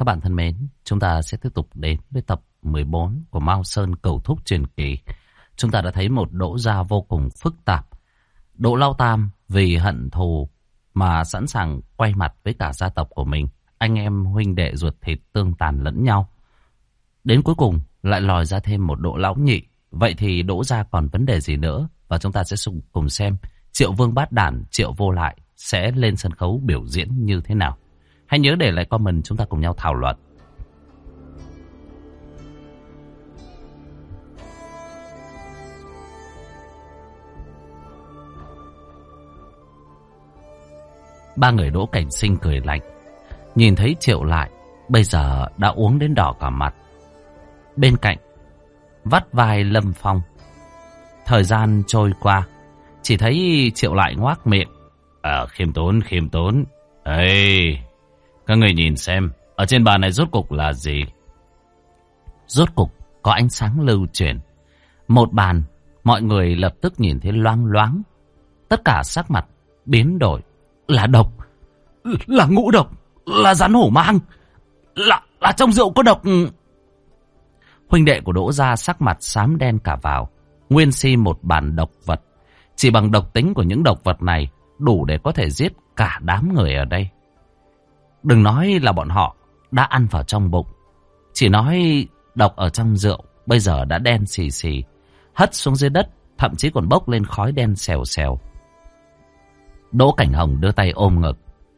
Các bạn thân mến, chúng ta sẽ tiếp tục đến với tập 14 của Mao Sơn Cẩu Thúc Truyền Kỳ. Chúng ta đã thấy một Đỗ Gia vô cùng phức tạp. Đỗ Lao Tam vì hận thù mà sẵn sàng quay mặt với cả gia tộc của mình. Anh em huynh đệ ruột thịt tương tàn lẫn nhau. Đến cuối cùng lại lòi ra thêm một Đỗ Lão Nhị. Vậy thì Đỗ Gia còn vấn đề gì nữa? Và chúng ta sẽ cùng xem Triệu Vương Bát Đản, Triệu Vô Lại sẽ lên sân khấu biểu diễn như thế nào. Hãy nhớ để lại comment, chúng ta cùng nhau thảo luận. Ba người Đỗ Cảnh Sinh cười lạnh. Nhìn thấy Triệu Lại bây giờ đã uống đến đỏ cả mặt. Bên cạnh vắt vai Lâm Phong. Thời gian trôi qua, chỉ thấy Triệu Lại ngoác miệng. Khiêm tốn. Ê, các người nhìn xem, ở trên bàn này rốt cục là gì? Rốt cục có ánh sáng lưu chuyển. Một bàn, mọi người lập tức nhìn thấy loáng loáng. Tất cả sắc mặt biến đổi. Là độc, là ngũ độc, là rắn hổ mang, là trong rượu có độc. Huynh đệ của Đỗ Gia sắc mặt xám đen cả vào. Nguyên si một bàn độc vật. Chỉ bằng độc tính của những độc vật này đủ để có thể giết cả đám người ở đây. Đừng nói là bọn họ đã ăn vào trong bụng, chỉ nói độc ở trong rượu bây giờ đã đen xì xì, hất xuống dưới đất, thậm chí còn bốc lên khói đen xèo xèo. Đỗ Cảnh Hồng đưa tay ôm ngực.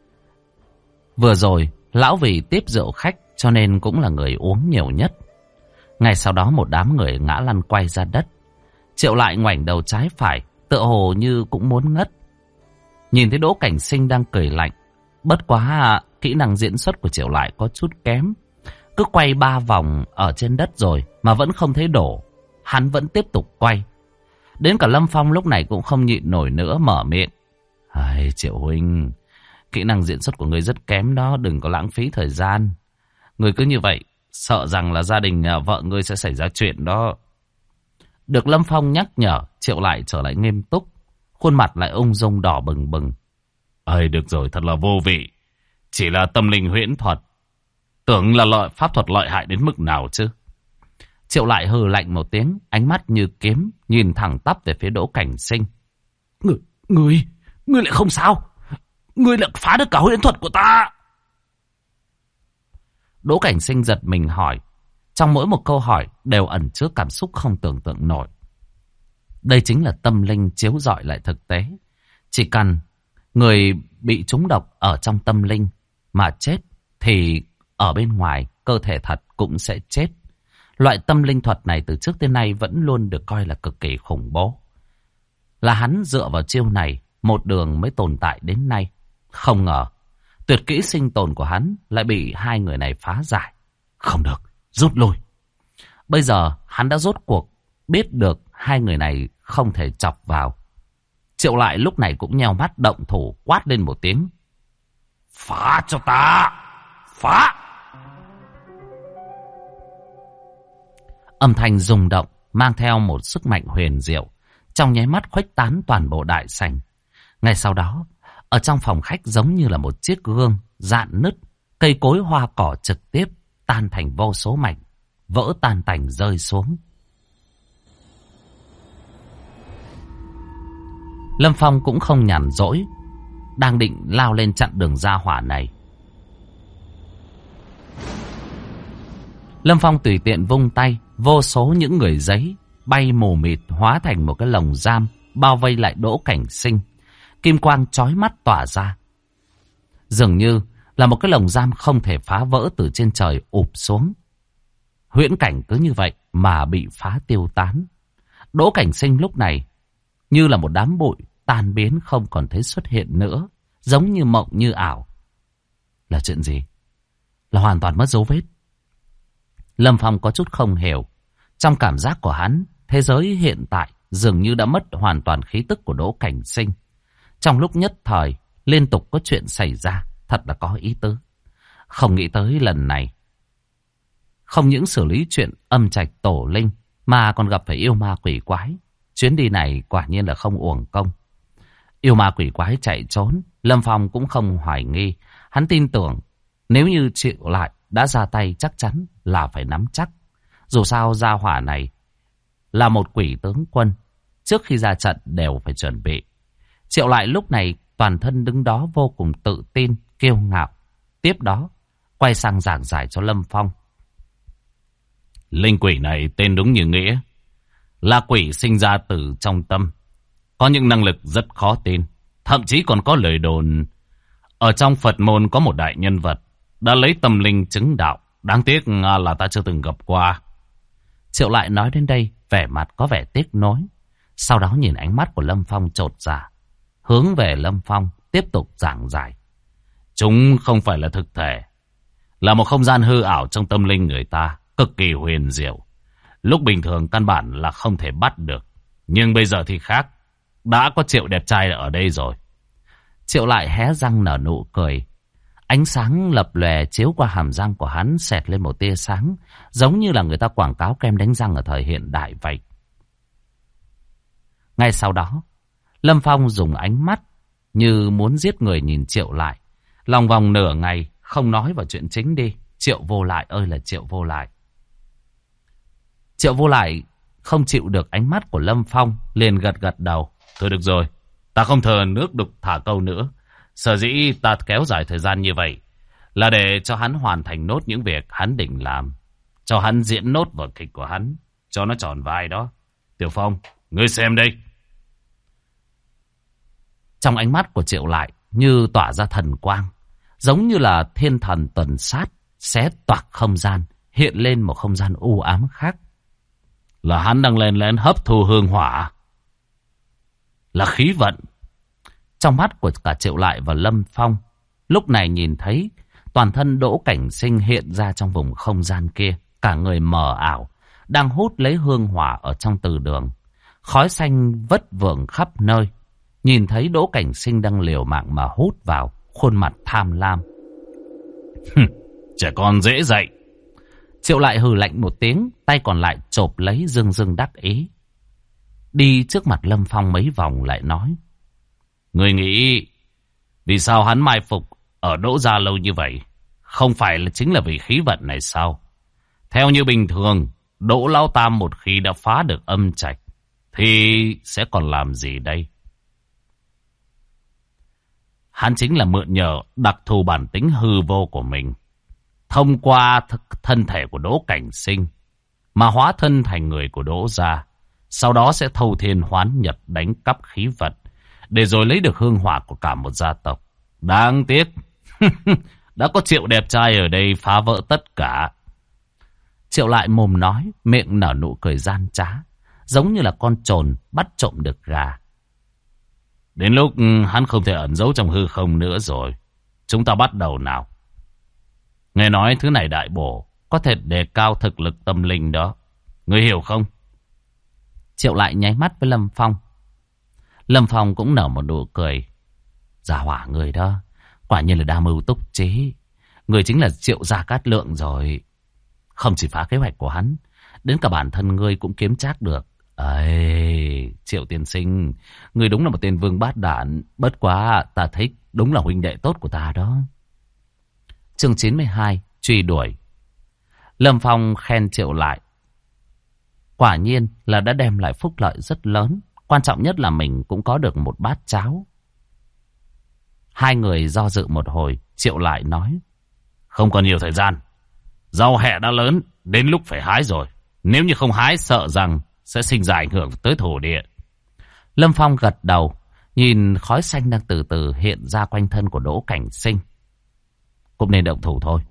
Vừa rồi lão vì tiếp rượu khách cho nên cũng là người uống nhiều nhất. Ngay sau đó một đám người ngã lăn quay ra đất. Triệu Lại ngoảnh đầu trái phải, tựa hồ như cũng muốn ngất. Nhìn thấy Đỗ Cảnh Sinh đang cười lạnh. Bất quá kỹ năng diễn xuất của Triệu Lại có chút kém. Cứ quay 3 vòng ở trên đất rồi mà vẫn không thấy đổ. Hắn vẫn tiếp tục quay. Đến cả Lâm Phong lúc này cũng không nhịn nổi nữa, mở miệng. Triệu huynh, kỹ năng diễn xuất của người rất kém đó, đừng có lãng phí thời gian. Người cứ như vậy, sợ rằng là gia đình vợ ngươi sẽ xảy ra chuyện đó. Được Lâm Phong nhắc nhở, Triệu Lại trở lại nghiêm túc, khuôn mặt lại ung dung đỏ bừng bừng. Được rồi, thật là vô vị. Chỉ là tâm linh huyễn thuật. Tưởng là loại pháp thuật lợi hại đến mức nào chứ. Triệu Lại hừ lạnh một tiếng, ánh mắt như kiếm, nhìn thẳng tắp về phía Đỗ Cảnh Sinh. Ngươi lại không sao? Ngươi lại phá được cả huyễn thuật của ta? Đỗ Cảnh Sinh giật mình hỏi. Trong mỗi một câu hỏi đều ẩn chứa cảm xúc không tưởng tượng nổi. Đây chính là tâm linh chiếu rọi lại thực tế. Chỉ cần người bị trúng độc ở trong tâm linh mà chết thì ở bên ngoài cơ thể thật cũng sẽ chết. Loại tâm linh thuật này từ trước tới nay vẫn luôn được coi là cực kỳ khủng bố. Là hắn dựa vào chiêu này một đường mới tồn tại đến nay. Không ngờ tuyệt kỹ sinh tồn của hắn lại bị hai người này phá giải. Không được, rút lui. Bây giờ hắn đã rốt cuộc biết được hai người này không thể chọc vào. Triệu Lại lúc này cũng nheo mắt động thủ, quát lên một tiếng. Phá cho ta! Phá! Âm thanh rung động mang theo một sức mạnh huyền diệu, trong nháy mắt khuếch tán toàn bộ đại sảnh. Ngay sau đó, ở trong phòng khách giống như là một chiếc gương rạn nứt, cây cối hoa cỏ trực tiếp tan thành vô số mảnh, vỡ tan tành rơi xuống. Lâm Phong cũng không nhàn rỗi, đang định lao lên chặn đường ra hỏa này. Lâm Phong tùy tiện vung tay, vô số những người giấy bay mù mịt hóa thành một cái lồng giam bao vây lại Đỗ Cảnh Sinh. Kim quang chói mắt tỏa ra, dường như là một cái lồng giam không thể phá vỡ từ trên trời ụp xuống. Huyễn cảnh cứ như vậy mà bị phá tiêu tán. Đỗ Cảnh Sinh lúc này như là một đám bụi tan biến, không còn thấy xuất hiện nữa, giống như mộng như ảo. Là chuyện gì? Là hoàn toàn mất dấu vết. Lâm Phong có chút không hiểu. Trong cảm giác của hắn, thế giới hiện tại dường như đã mất hoàn toàn khí tức của Đỗ Cảnh Sinh. Trong lúc nhất thời, liên tục có chuyện xảy ra, thật là có ý tứ. Không nghĩ tới lần này, không những xử lý chuyện âm trạch tổ linh, mà còn gặp phải yêu ma quỷ quái. Chuyến đi này quả nhiên là không uổng công. Yêu ma quỷ quái chạy trốn, Lâm Phong cũng không hoài nghi. Hắn tin tưởng Nếu như Triệu Lại đã ra tay chắc chắn là phải nắm chắc. Dù sao gia hỏa này là một quỷ tướng quân, trước khi ra trận đều phải chuẩn bị. Triệu Lại lúc này toàn thân đứng đó vô cùng tự tin, kiêu ngạo. Tiếp đó, quay sang giảng giải cho Lâm Phong. Linh quỷ này tên đúng như nghĩa, là quỷ sinh ra từ trong tâm. Có những năng lực rất khó tin. Thậm chí còn có lời đồn ở trong Phật môn có một đại nhân vật đã lấy tâm linh chứng đạo. Đáng tiếc là ta chưa từng gặp qua. Triệu Lại nói đến đây, vẻ mặt có vẻ tiếc nối. Sau đó nhìn ánh mắt của Lâm Phong chột dạ, hướng về Lâm Phong tiếp tục giảng giải. Chúng không phải là thực thể, là một không gian hư ảo trong tâm linh người ta, cực kỳ huyền diệu. Lúc bình thường căn bản là không thể bắt được. Nhưng bây giờ thì khác. Đã có Triệu đẹp trai ở đây rồi. Triệu Lại hé răng nở nụ cười. Ánh sáng lập lòe chiếu qua hàm răng của hắn, xẹt lên một tia sáng, giống như là người ta quảng cáo kem đánh răng ở thời hiện đại vậy. Ngay sau đó, Lâm Phong dùng ánh mắt như muốn giết người nhìn Triệu Lại. Lòng vòng nửa ngày, không nói vào chuyện chính đi. Triệu Vô Lại ơi là Triệu Vô Lại. Triệu Vô Lại không chịu được ánh mắt của Lâm Phong, liền gật gật đầu. Thôi được rồi, ta không thờ nước đục thả câu nữa. Sở dĩ ta kéo dài thời gian như vậy là để cho hắn hoàn thành nốt những việc hắn định làm. Cho hắn diễn nốt vở kịch của hắn, cho nó tròn vai đó. Tiểu Phong, ngươi xem đây. Trong ánh mắt của Triệu Lại như tỏa ra thần quang, giống như là thiên thần tuần sát, xé toạc không gian, hiện lên một không gian u ám khác. Là hắn đang lên lén hấp thu hương hỏa, là khí vận. Trong mắt của cả Triệu Lại và Lâm Phong lúc này nhìn thấy toàn thân Đỗ Cảnh Sinh hiện ra trong vùng không gian kia, cả người mờ ảo, đang hút lấy hương hỏa ở trong từ đường. Khói xanh vất vưởng khắp nơi. Nhìn thấy Đỗ Cảnh Sinh đang liều mạng mà hút vào, khuôn mặt tham lam. Trẻ con dễ dạy. Triệu Lại hừ lạnh một tiếng, tay còn lại chộp lấy dưng dưng đắc ý. Đi trước mặt Lâm Phong mấy vòng lại nói. Người nghĩ vì sao hắn mai phục ở Đỗ gia lâu như vậy? Không phải là chính là vì khí vận này sao? Theo như bình thường, Đỗ Lão Tam một khi đã phá được âm trạch thì sẽ còn làm gì đây? Hắn chính là mượn nhờ đặc thù bản tính hư vô của mình, thông qua thân thể của Đỗ Cảnh Sinh mà hóa thân thành người của Đỗ gia. Sau đó sẽ thâu thiên hoán nhật, đánh cắp khí vận, để rồi lấy được hương hỏa của cả một gia tộc. Đáng tiếc đã có Triệu đẹp trai ở đây phá vỡ tất cả. Triệu Lại mồm nói, miệng nở nụ cười gian trá, giống như là con trồn bắt trộm được gà. Đến lúc hắn không thể ẩn giấu trong hư không nữa rồi. Chúng ta bắt đầu nào. Nghe nói thứ này đại bổ, có thể đề cao thực lực tâm linh đó. Ngươi hiểu không? Triệu Lại nháy mắt với Lâm Phong. Lâm Phong cũng nở một nụ cười. Giả hỏa người đó, quả nhiên là đa mưu túc trí. Người chính là Triệu Gia Cát Lượng rồi. Không chỉ phá kế hoạch của hắn, đến cả bản thân ngươi cũng kiếm trác được. Ây, Triệu tiên sinh, ngươi đúng là một tên vương bát đản. Bất quá ta thấy đúng là huynh đệ tốt của ta đó. Chương 92, truy đuổi. Lâm Phong khen Triệu Lại. Quả nhiên là đã đem lại phúc lợi rất lớn. Quan trọng nhất là mình cũng có được một bát cháo. Hai người do dự một hồi, Triệu Lại nói. Không còn nhiều thời gian. Rau hẹ đã lớn, đến lúc phải hái rồi. Nếu như không hái sợ rằng sẽ sinh ra ảnh hưởng tới thổ địa. Lâm Phong gật đầu, nhìn khói xanh đang từ từ hiện ra quanh thân của Đỗ Cảnh Sinh. Cũng nên động thủ thôi.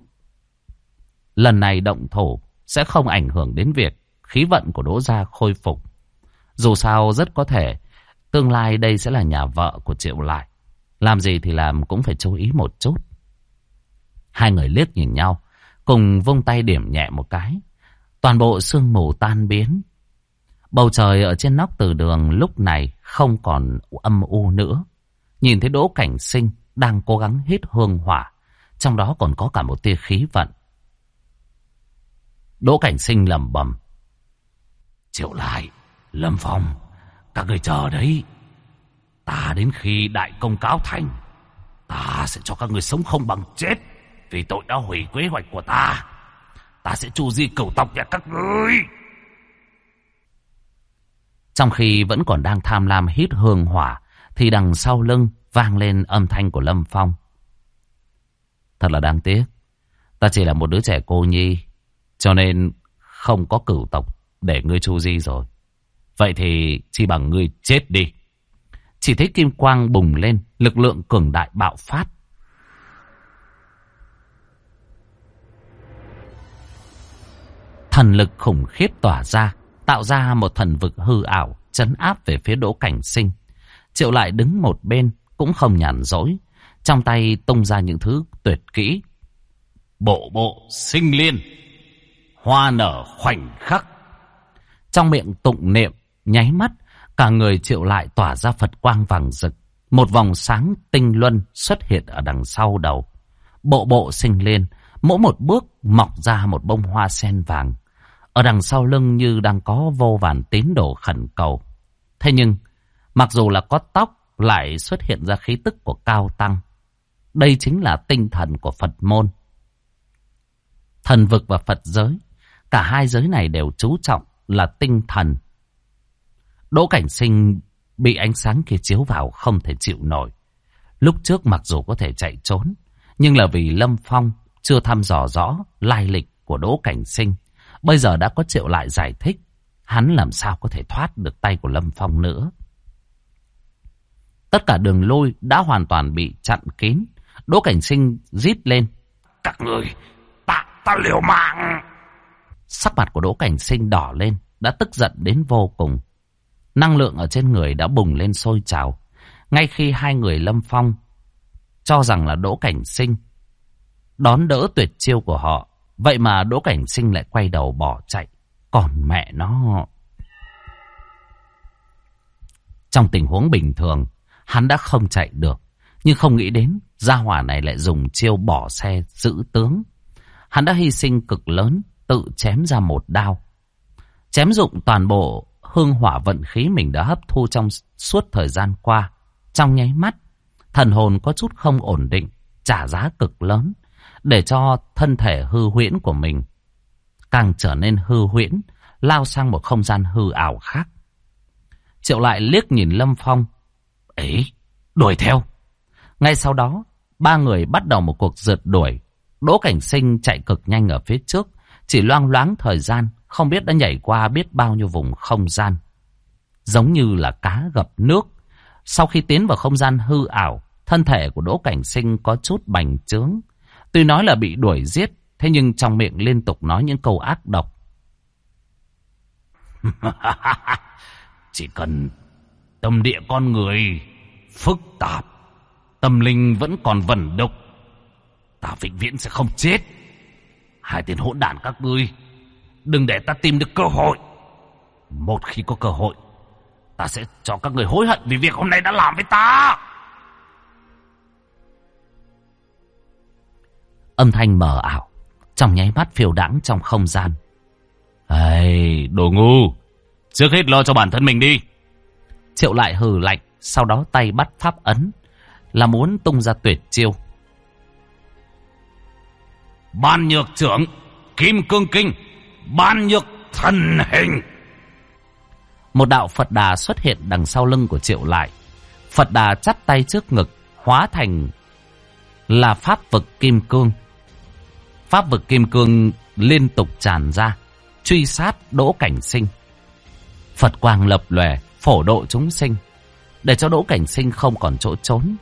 Lần này động thủ sẽ không ảnh hưởng đến việc khí vận của Đỗ gia khôi phục. Dù sao rất có thể tương lai đây sẽ là nhà vợ của Triệu Lại. Làm gì thì làm cũng phải chú ý một chút. Hai người liếc nhìn nhau, cùng vung tay điểm nhẹ một cái. Toàn bộ sương mù tan biến. Bầu trời ở trên nóc từ đường lúc này không còn âm u nữa. Nhìn thấy Đỗ Cảnh Sinh đang cố gắng hít hương hỏa, trong đó còn có cả một tia khí vận. Đỗ Cảnh Sinh lẩm bẩm. Triệu Lại, Lâm Phong, các người chờ đấy. Ta đến khi đại công cáo thành, ta sẽ cho các người sống không bằng chết. Vì tội đã hủy kế hoạch của ta, ta sẽ tru di cửu tộc nhà các ngươi. Trong khi vẫn còn đang tham lam hít hương hỏa, thì đằng sau lưng vang lên âm thanh của Lâm Phong. Thật là đáng tiếc, ta chỉ là một đứa trẻ cô nhi, cho nên không có cửu tộc để ngươi tru di rồi. Vậy thì chỉ bằng ngươi chết đi. Chỉ thấy kim quang bùng lên, lực lượng cường đại bạo phát. Thần lực khủng khiếp tỏa ra, tạo ra một thần vực hư ảo, trấn áp về phía Đỗ Cảnh Sinh. Triệu Lại đứng một bên, cũng không nhàn rỗi, trong tay tung ra những thứ tuyệt kỹ. Bộ bộ sinh liên, hoa nở khoảnh khắc. Trong miệng tụng niệm, nháy mắt, cả người Triệu Lại tỏa ra Phật quang vàng rực. Một vòng sáng tinh luân xuất hiện ở đằng sau đầu. Bộ bộ sinh liên, mỗi một bước mọc ra một bông hoa sen vàng. Ở đằng sau lưng như đang có vô vàn tín đồ khẩn cầu. Thế nhưng, mặc dù là có tóc, lại xuất hiện ra khí tức của cao tăng. Đây chính là tinh thần của Phật môn. Thần vực và Phật giới, cả hai giới này đều chú trọng là tinh thần. Đỗ Cảnh Sinh bị ánh sáng kia chiếu vào không thể chịu nổi. Lúc trước mặc dù có thể chạy trốn, nhưng là vì Lâm Phong chưa thăm dò rõ lai lịch của Đỗ Cảnh Sinh. Bây giờ đã có Triệu Lại giải thích, hắn làm sao có thể thoát được tay của Lâm Phong nữa. Tất cả đường lôi đã hoàn toàn bị chặn kín. Đỗ Cảnh Sinh rít lên: các người, ta liều mạng. Sắc mặt của Đỗ Cảnh Sinh đỏ lên, đã tức giận đến vô cùng. Năng lượng ở trên người đã bùng lên sôi trào. Ngay khi hai người Lâm Phong cho rằng là Đỗ Cảnh Sinh đón đỡ tuyệt chiêu của họ, vậy mà Đỗ Cảnh Sinh lại quay đầu bỏ chạy. Còn mẹ nó, trong tình huống bình thường hắn đã không chạy được, nhưng không nghĩ đến gia hỏa này lại dùng chiêu bỏ xe giữ tướng. Hắn đã hy sinh cực lớn, tự chém ra một đao, chém dụng toàn bộ hương hỏa vận khí mình đã hấp thu trong suốt thời gian qua. Trong nháy mắt, thần hồn có chút không ổn định, trả giá cực lớn, để cho thân thể hư huyễn của mình càng trở nên hư huyễn, lao sang một không gian hư ảo khác. Triệu Lại liếc nhìn Lâm Phong, ấy, đuổi theo. Ngay sau đó, ba người bắt đầu một cuộc rượt đuổi. Đỗ Cảnh Sinh chạy cực nhanh ở phía trước, chỉ loang loáng thời gian, không biết đã nhảy qua biết bao nhiêu vùng không gian. Giống như là cá gặp nước. Sau khi tiến vào không gian hư ảo, thân thể của Đỗ Cảnh Sinh có chút bành trướng. Tuy nói là bị đuổi giết, thế nhưng trong miệng liên tục nói những câu ác độc. Chỉ cần tâm địa con người phức tạp, tâm linh vẫn còn vẩn đục, ta vĩnh viễn sẽ không chết. Hai tên hỗn đản các ngươi, đừng để ta tìm được cơ hội. Một khi có cơ hội, ta sẽ cho các người hối hận vì việc hôm nay đã làm với ta. Âm thanh mờ ảo, trong nháy mắt phiêu đãng trong không gian. Ây, đồ ngu, trước hết lo cho bản thân mình đi. Triệu Lại hừ lạnh, sau đó tay bắt pháp ấn, là muốn tung ra tuyệt chiêu. Ban nhược trưởng, kim cương kinh, ban nhược thần hình. Một đạo Phật Đà xuất hiện đằng sau lưng của Triệu Lại. Phật Đà chắp tay trước ngực, hóa thành là pháp vực kim cương. Pháp vực kim cương liên tục tràn ra, truy sát Đỗ Cảnh Sinh. Phật quang lập lòe, phổ độ chúng sinh, để cho Đỗ Cảnh Sinh không còn chỗ trốn.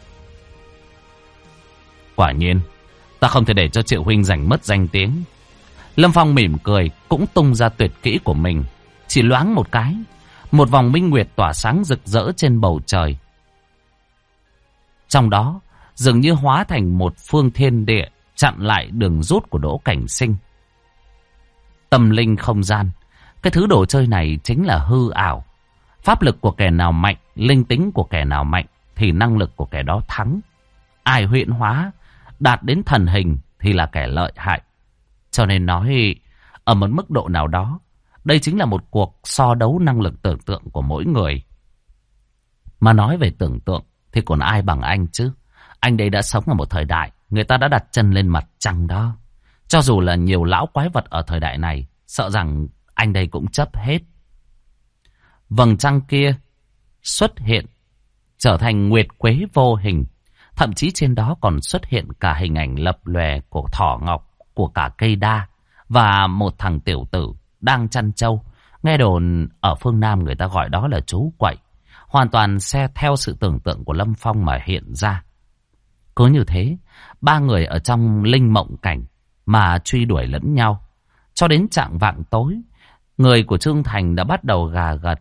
Quả nhiên, ta không thể để cho Triệu huynh giành mất danh tiếng. Lâm Phong mỉm cười, cũng tung ra tuyệt kỹ của mình. Chỉ loáng một cái, một vòng minh nguyệt tỏa sáng rực rỡ trên bầu trời. Trong đó, dường như hóa thành một phương thiên địa, chặn lại đường rút của Đỗ Cảnh Sinh. Tâm linh không gian, cái thứ đồ chơi này chính là hư ảo. Pháp lực của kẻ nào mạnh, linh tính của kẻ nào mạnh, thì năng lực của kẻ đó thắng. Ai huyễn hóa, đạt đến thần hình thì là kẻ lợi hại. Cho nên nói, ở một mức độ nào đó, đây chính là một cuộc so đấu năng lực tưởng tượng của mỗi người. Mà nói về tưởng tượng thì còn ai bằng anh chứ. Anh đây đã sống ở một thời đại người ta đã đặt chân lên mặt trăng đó. Cho dù là nhiều lão quái vật ở thời đại này, sợ rằng anh đây cũng chấp hết. Vầng trăng kia xuất hiện, trở thành nguyệt quế vô hình. Thậm chí trên đó còn xuất hiện cả hình ảnh lập lòe của thỏ ngọc, của cả cây đa, và một thằng tiểu tử đang chăn trâu. Nghe đồn ở phương Nam người ta gọi đó là chú quậy. Hoàn toàn theo sự tưởng tượng của Lâm Phong mà hiện ra. Cứ như thế, ba người ở trong linh mộng cảnh mà truy đuổi lẫn nhau. Cho đến chạng vạng tối, người của Trương Thành đã bắt đầu gà gật.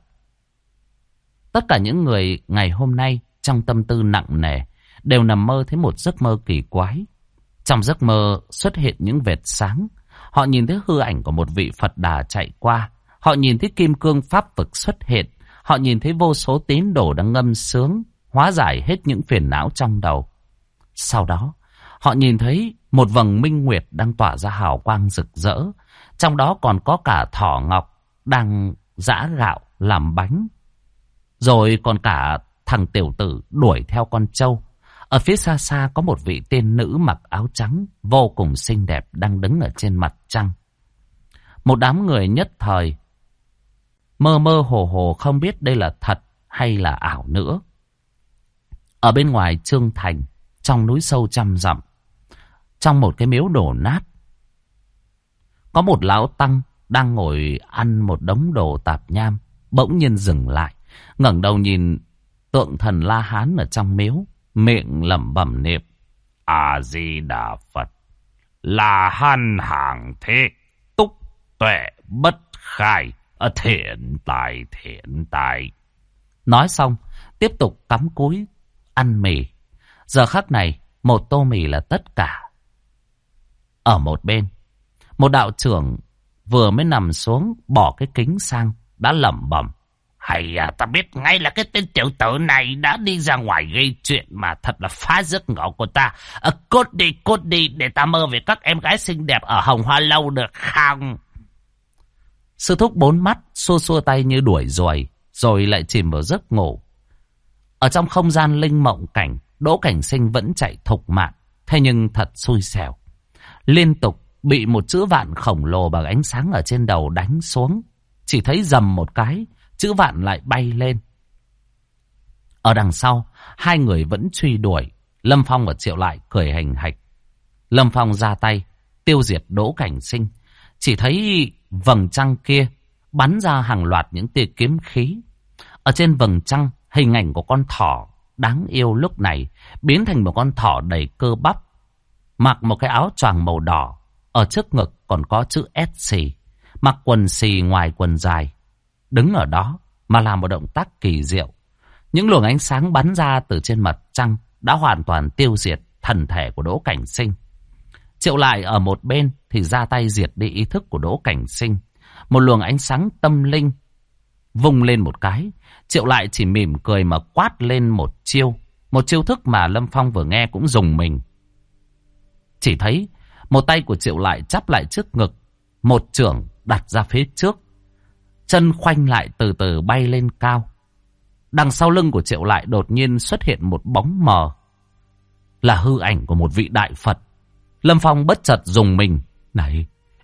Tất cả những người ngày hôm nay trong tâm tư nặng nề đều nằm mơ thấy một giấc mơ kỳ quái. Trong giấc mơ xuất hiện những vệt sáng. Họ nhìn thấy hư ảnh của một vị Phật Đà chạy qua. Họ nhìn thấy kim cương pháp vực xuất hiện. Họ nhìn thấy vô số tín đồ đang ngâm sướng, hóa giải hết những phiền não trong đầu. Sau đó, họ nhìn thấy một vầng minh nguyệt đang tỏa ra hào quang rực rỡ. Trong đó còn có cả thỏ ngọc đang giã gạo làm bánh. Rồi còn cả thằng tiểu tử đuổi theo con trâu. Ở phía xa xa có một vị tiên nữ mặc áo trắng vô cùng xinh đẹp đang đứng ở trên mặt trăng. Một đám người nhất thời mơ mơ hồ hồ không biết đây là thật hay là ảo nữa. Ở bên ngoài Trương Thành, trong núi sâu trăm dặm, trong một cái miếu đổ nát, có một lão tăng đang ngồi ăn một đống đồ tạp nham, bỗng nhiên dừng lại, ngẩng đầu nhìn tượng thần La Hán ở trong miếu, miệng lẩm bẩm niệm: A Di Đà Phật, La Hán hàng thế, túc tuệ bất khai, thiện tài. Nói xong, tiếp tục cắm cúi ăn mì. Giờ khắc này, một tô mì là tất cả. Ở một bên, một đạo trưởng vừa mới nằm xuống, bỏ cái kính sang, đã lẩm bẩm: Hay à, ta biết ngay là cái tên tiểu tử này đã đi ra ngoài gây chuyện mà thật là phá giấc ngủ của ta. Cốt đi, để ta mơ về các em gái xinh đẹp ở Hồng Hoa Lâu được không? Sư thúc bốn mắt, xua xua tay như đuổi ruồi, rồi lại chìm vào giấc ngủ. Ở trong không gian linh mộng cảnh, Đỗ Cảnh Sinh vẫn chạy thục mạng, thế nhưng thật xui xẻo. Liên tục bị một chữ vạn khổng lồ bằng ánh sáng ở trên đầu đánh xuống. Chỉ thấy rầm một cái, chữ vạn lại bay lên. Ở đằng sau, hai người vẫn truy đuổi. Lâm Phong và Triệu Lại cười hành hạch. Lâm Phong ra tay, tiêu diệt Đỗ Cảnh Sinh. Chỉ thấy vầng trăng kia bắn ra hàng loạt những tia kiếm khí. Ở trên vầng trăng, hình ảnh của con thỏ đáng yêu lúc này biến thành một con thỏ đầy cơ bắp, mặc một cái áo choàng màu đỏ. Ở trước ngực còn có chữ SC, mặc quần xì ngoài quần dài, đứng ở đó mà làm một động tác kỳ diệu. Những luồng ánh sáng bắn ra từ trên mặt trăng đã hoàn toàn tiêu diệt thần thể của Đỗ Cảnh Sinh. Triệu Lại ở một bên thì ra tay diệt đi ý thức của Đỗ Cảnh Sinh. Một luồng ánh sáng tâm linh vung lên một cái, Triệu Lại chỉ mỉm cười mà quát lên một chiêu thức mà Lâm Phong vừa nghe cũng rùng mình. Chỉ thấy một tay của Triệu Lại chắp lại trước ngực, một chưởng đặt ra phía trước, chân khoanh lại từ từ bay lên cao. Đằng sau lưng của Triệu Lại đột nhiên xuất hiện một bóng mờ, là hư ảnh của một vị đại Phật. Lâm Phong bất chợt rùng mình. Này,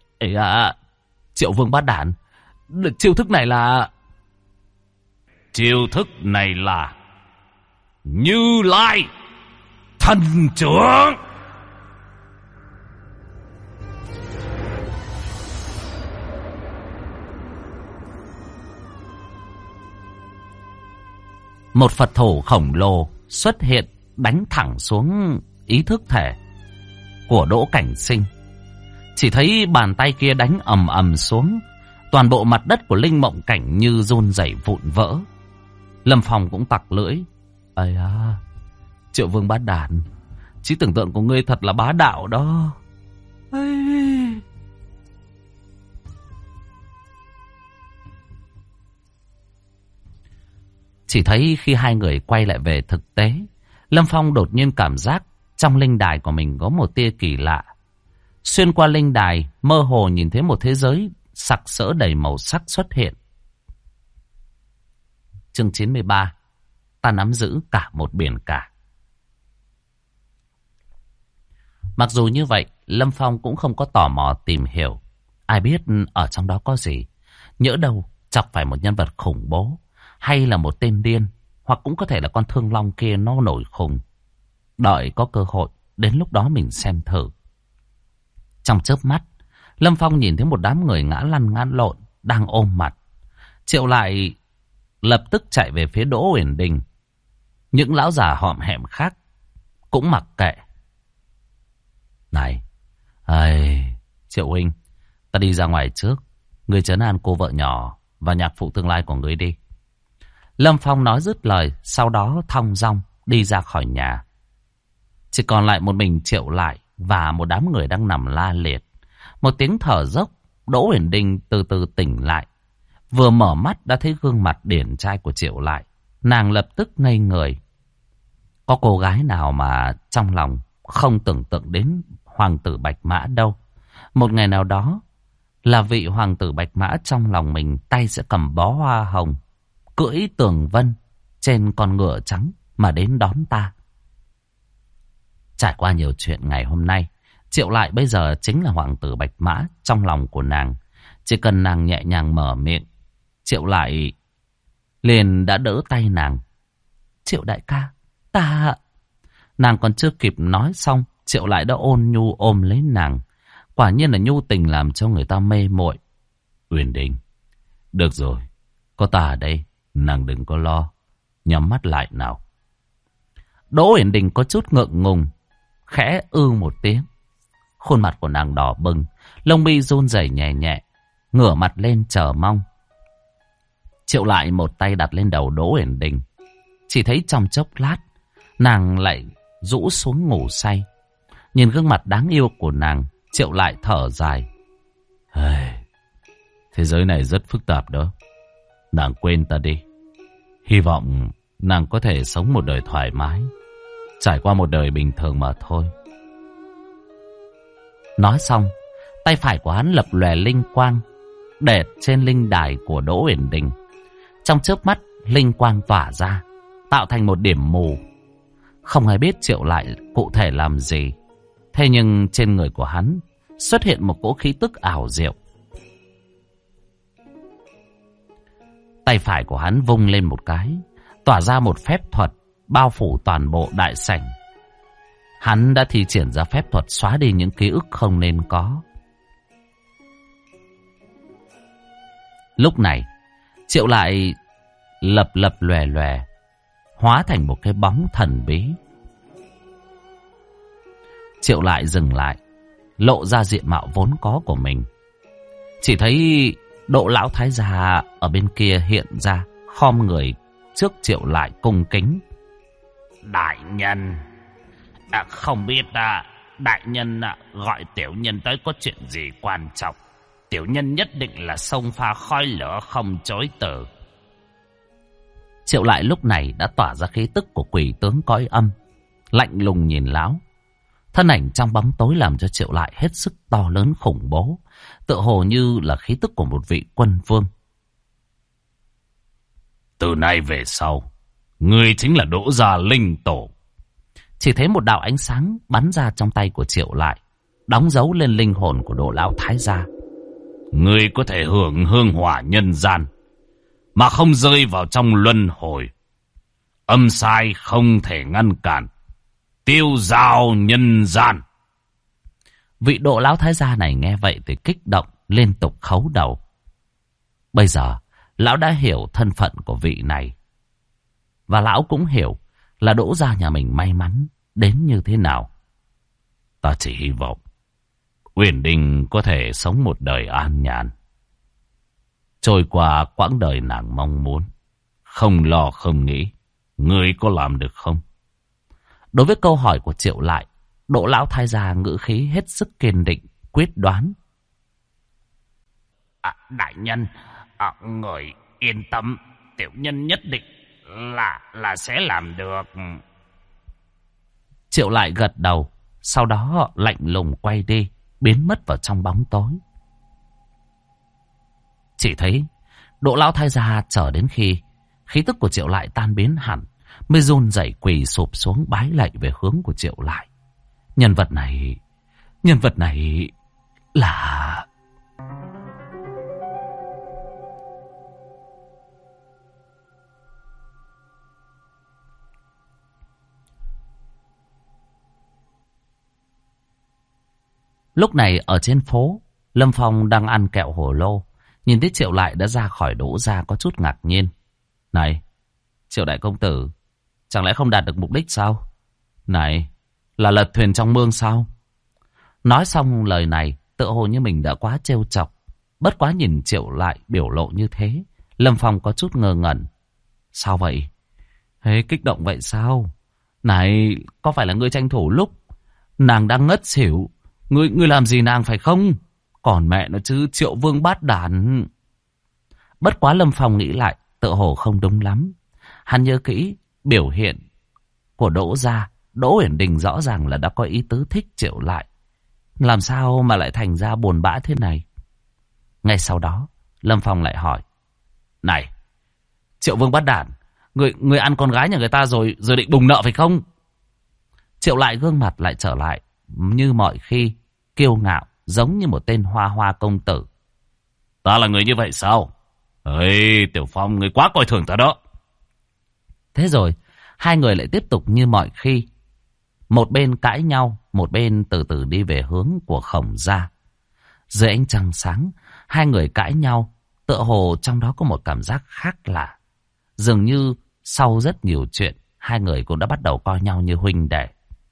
Triệu Vương Bát Đản, chiêu thức này là... Chiêu thức này là Như Lai thần trưởng. Một Phật thủ khổng lồ xuất hiện, đánh thẳng xuống ý thức thể của Đỗ Cảnh Sinh. Chỉ thấy bàn tay kia đánh ầm ầm xuống, toàn bộ mặt đất của linh mộng cảnh như run rẩy vụn vỡ. Lâm Phong cũng tặc lưỡi. Ây à, Triệu Vương Bát Đản, trí tưởng tượng của ngươi thật là bá đạo đó. Ây... Chỉ thấy khi hai người quay lại về thực tế, Lâm Phong đột nhiên cảm giác trong linh đài của mình có một tia kỳ lạ. Xuyên qua linh đài, mơ hồ nhìn thấy một thế giới sặc sỡ đầy màu sắc xuất hiện. Chương 93. Ta nắm giữ cả một biển cả. Mặc dù như vậy, Lâm Phong cũng không có tò mò tìm hiểu. Ai biết ở trong đó có gì. Nhỡ đâu chọc phải một nhân vật khủng bố, hay là một tên điên, hoặc cũng có thể là con thương long kia nó nổi khùng. Đợi có cơ hội, đến lúc đó mình xem thử. Trong chớp mắt, Lâm Phong nhìn thấy một đám người ngã lăn ngã lộn, đang ôm mặt. Triệu lại lập tức chạy về phía Đỗ Uyển Đình. Những lão già họm hẹm khác cũng mặc kệ. Này, Triệu huynh, ta đi ra ngoài trước. Ngươi trấn an cô vợ nhỏ và nhạc phụ tương lai của ngươi đi. Lâm Phong nói dứt lời, sau đó thong dong đi ra khỏi nhà. Chỉ còn lại một mình Triệu lại và một đám người đang nằm la liệt. Một tiếng thở dốc, Đỗ Uyển Đình từ từ tỉnh lại. Vừa mở mắt đã thấy gương mặt điển trai của Triệu lại. Nàng lập tức ngây người. Có cô gái nào mà trong lòng không tưởng tượng đến hoàng tử Bạch Mã đâu. Một ngày nào đó là vị hoàng tử Bạch Mã trong lòng mình tay sẽ cầm bó hoa hồng, cưỡi tường vân trên con ngựa trắng mà đến đón ta. Trải qua nhiều chuyện ngày hôm nay, Triệu lại bây giờ chính là hoàng tử Bạch Mã trong lòng của nàng. Chỉ cần nàng nhẹ nhàng mở miệng, Triệu lại liền đã đỡ tay nàng. Triệu đại ca, ta... Nàng còn chưa kịp nói xong, Triệu lại đã ôn nhu ôm lấy nàng. Quả nhiên là nhu tình làm cho người ta mê muội. Uyển Đình, được rồi, có ta ở đây, nàng đừng có lo. Nhắm mắt lại nào. Đỗ Uyển Đình có chút ngượng ngùng, khẽ một tiếng. Khuôn mặt của nàng đỏ bừng, lông mi run rẩy nhẹ nhẹ, ngửa mặt lên chờ mong. Triệu lại một tay đặt lên đầu Đỗ Uyển Đình. Chỉ thấy trong chốc lát, nàng lại rũ xuống ngủ say. Nhìn gương mặt đáng yêu của nàng, Triệu lại thở dài. Thế giới này rất phức tạp đó. Nàng quên ta đi. Hy vọng nàng có thể sống một đời thoải mái, trải qua một đời bình thường mà thôi. Nói xong, tay phải của hắn lập lòe linh quang, để trên linh đài của Đỗ Uyển Đình. Trong chớp mắt, linh quang tỏa ra, tạo thành một điểm mù. Không ai biết Triệu lại cụ thể làm gì. Thế nhưng trên người của hắn xuất hiện một cỗ khí tức ảo diệu. Tay phải của hắn vung lên một cái, tỏa ra một phép thuật bao phủ toàn bộ đại sảnh. Hắn đã thi triển ra phép thuật xóa đi những ký ức không nên có. Lúc này, Triệu lại lập lòe lòe, hóa thành một cái bóng thần bí. Triệu lại dừng lại, lộ ra diện mạo vốn có của mình. Chỉ thấy Đỗ lão thái gia ở bên kia hiện ra, khom người trước Triệu lại cung kính. Đại nhân, không biết đại nhân gọi tiểu nhân tới có chuyện gì quan trọng. Tiểu nhân nhất định là xông pha khói lửa không chối từ. Triệu lại lúc này đã tỏa ra khí tức của quỷ tướng cõi âm, lạnh lùng nhìn lão. Thân ảnh trong bóng tối làm cho Triệu lại hết sức to lớn khủng bố, tựa hồ như là khí tức của một vị quân vương. Từ nay về sau, ngươi chính là Đỗ gia linh tổ. Chỉ thấy một đạo ánh sáng bắn ra trong tay của Triệu lại, đóng dấu lên linh hồn của Đỗ lão thái gia. Ngươi có thể hưởng hương hỏa nhân gian, mà không rơi vào trong luân hồi. Âm sai không thể ngăn cản, tiêu dao nhân gian. Vị Đỗ lão thái gia này nghe vậy thì kích động, liên tục khấu đầu. Bây giờ, lão đã hiểu thân phận của vị này. Và lão cũng hiểu là Đỗ gia nhà mình may mắn đến như thế nào. Ta chỉ hy vọng Uyển Đình có thể sống một đời an nhàn, trôi qua quãng đời nàng mong muốn, không lo không nghĩ. Ngươi có làm được không? Đối với câu hỏi của Triệu lại, Đỗ lão thái gia ngữ khí hết sức kiên định, quyết đoán. Đại nhân, người yên tâm, tiểu nhân nhất định là sẽ làm được. Triệu lại gật đầu, sau đó lạnh lùng quay đi, biến mất vào trong bóng tối. Chỉ thấy Đỗ lão thái gia chờ đến khi khí tức của Triệu lại tan biến hẳn, mới run rẩy quỳ sụp xuống bái lạy về hướng của Triệu lại. Nhân vật này Nhân vật này là... Lúc này ở trên phố, Lâm Phong đang ăn kẹo hồ lô. Nhìn thấy Triệu Lại đã ra khỏi Đỗ gia có chút ngạc nhiên. Này, Triệu đại công tử, chẳng lẽ không đạt được mục đích sao? Này, là lật thuyền trong mương sao? Nói xong lời này, tựa hồ như mình đã quá trêu chọc. Bất quá nhìn Triệu Lại biểu lộ như thế, Lâm Phong có chút ngơ ngẩn. Sao vậy? Thế kích động vậy sao? Này, có phải là ngươi tranh thủ lúc nàng đang ngất xỉu? Ngươi làm gì nàng phải không? Còn mẹ nó chứ, Triệu Vương bát đản. Bất quá Lâm Phong nghĩ lại, tựa hồ không đúng lắm. Hắn nhớ kỹ biểu hiện của Đỗ gia, Đỗ Uyển Đình rõ ràng là đã có ý tứ thích Triệu Lại. Làm sao mà lại thành ra buồn bã thế này? Ngay sau đó, Lâm Phong lại hỏi. Này, Triệu Vương bát đản, người ăn con gái nhà người ta rồi định bùng nợ phải không? Triệu Lại gương mặt lại trở lại như mọi khi, kiêu ngạo, giống như một tên hoa hoa công tử. Ta là người như vậy sao? Ê, Tiểu Phong, người quá coi thường ta đó. Thế rồi, hai người lại tiếp tục như mọi khi. Một bên cãi nhau, một bên từ từ đi về hướng của Khổng gia. Dưới ánh trăng sáng, hai người cãi nhau, tựa hồ trong đó có một cảm giác khác lạ. Dường như sau rất nhiều chuyện, hai người cũng đã bắt đầu coi nhau như huynh đệ.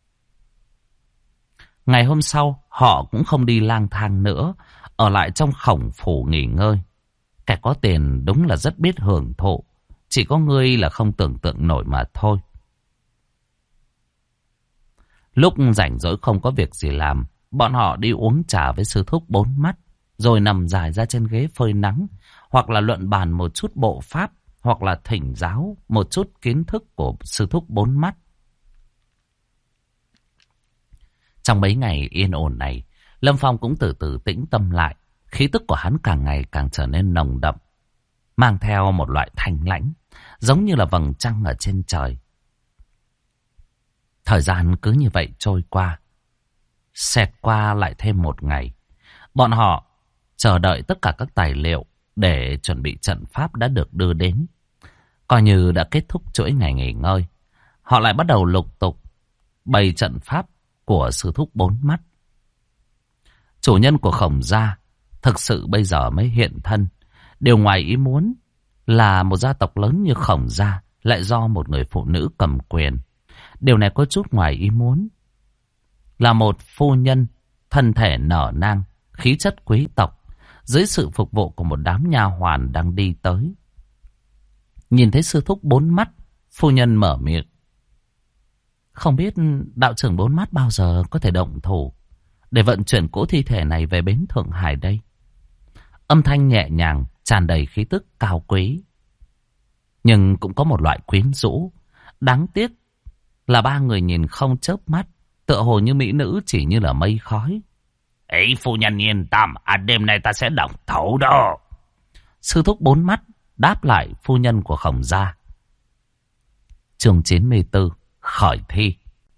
Ngày hôm sau, họ cũng không đi lang thang nữa, ở lại trong Khổng phủ nghỉ ngơi. Kẻ có tiền đúng là rất biết hưởng thụ, chỉ có ngươi là không tưởng tượng nổi mà thôi. Lúc rảnh rỗi không có việc gì làm, bọn họ đi uống trà với sư thúc bốn mắt, rồi nằm dài ra trên ghế phơi nắng, hoặc là luận bàn một chút bộ pháp, hoặc là thỉnh giáo một chút kiến thức của sư thúc bốn mắt. Trong mấy ngày yên ổn này, Lâm Phong cũng từ từ tĩnh tâm lại. Khí tức của hắn càng ngày càng trở nên nồng đậm, mang theo một loại thanh lãnh, giống như là vầng trăng ở trên trời. Thời gian cứ như vậy trôi qua. Xẹt qua lại thêm một ngày. Bọn họ chờ đợi tất cả các tài liệu để chuẩn bị trận pháp đã được đưa đến. Coi như đã kết thúc chuỗi ngày nghỉ ngơi. Họ lại bắt đầu lục tục bày trận pháp của sư thúc bốn mắt. Chủ nhân của Khổng gia thực sự bây giờ mới hiện thân. Điều ngoài ý muốn là một gia tộc lớn như Khổng gia lại do một người phụ nữ cầm quyền. Điều này có chút ngoài ý muốn. Là một phu nhân thân thể nở nang, khí chất quý tộc, dưới sự phục vụ của một đám nha hoàn đang đi tới. Nhìn thấy sư thúc bốn mắt, phu nhân mở miệng. Không biết đạo trưởng bốn mắt bao giờ có thể động thủ để vận chuyển cỗ thi thể này về bến Thượng Hải đây? Âm thanh nhẹ nhàng, tràn đầy khí tức cao quý, nhưng cũng có một loại quyến rũ. Đáng tiếc là ba người nhìn không chớp mắt, tựa hồ như mỹ nữ chỉ như là mây khói. Ấy, phu nhân yên tâm, đêm nay ta sẽ động thủ đó. Sư thúc bốn mắt đáp lại phu nhân của Khổng gia. Chương 94, khởi thi.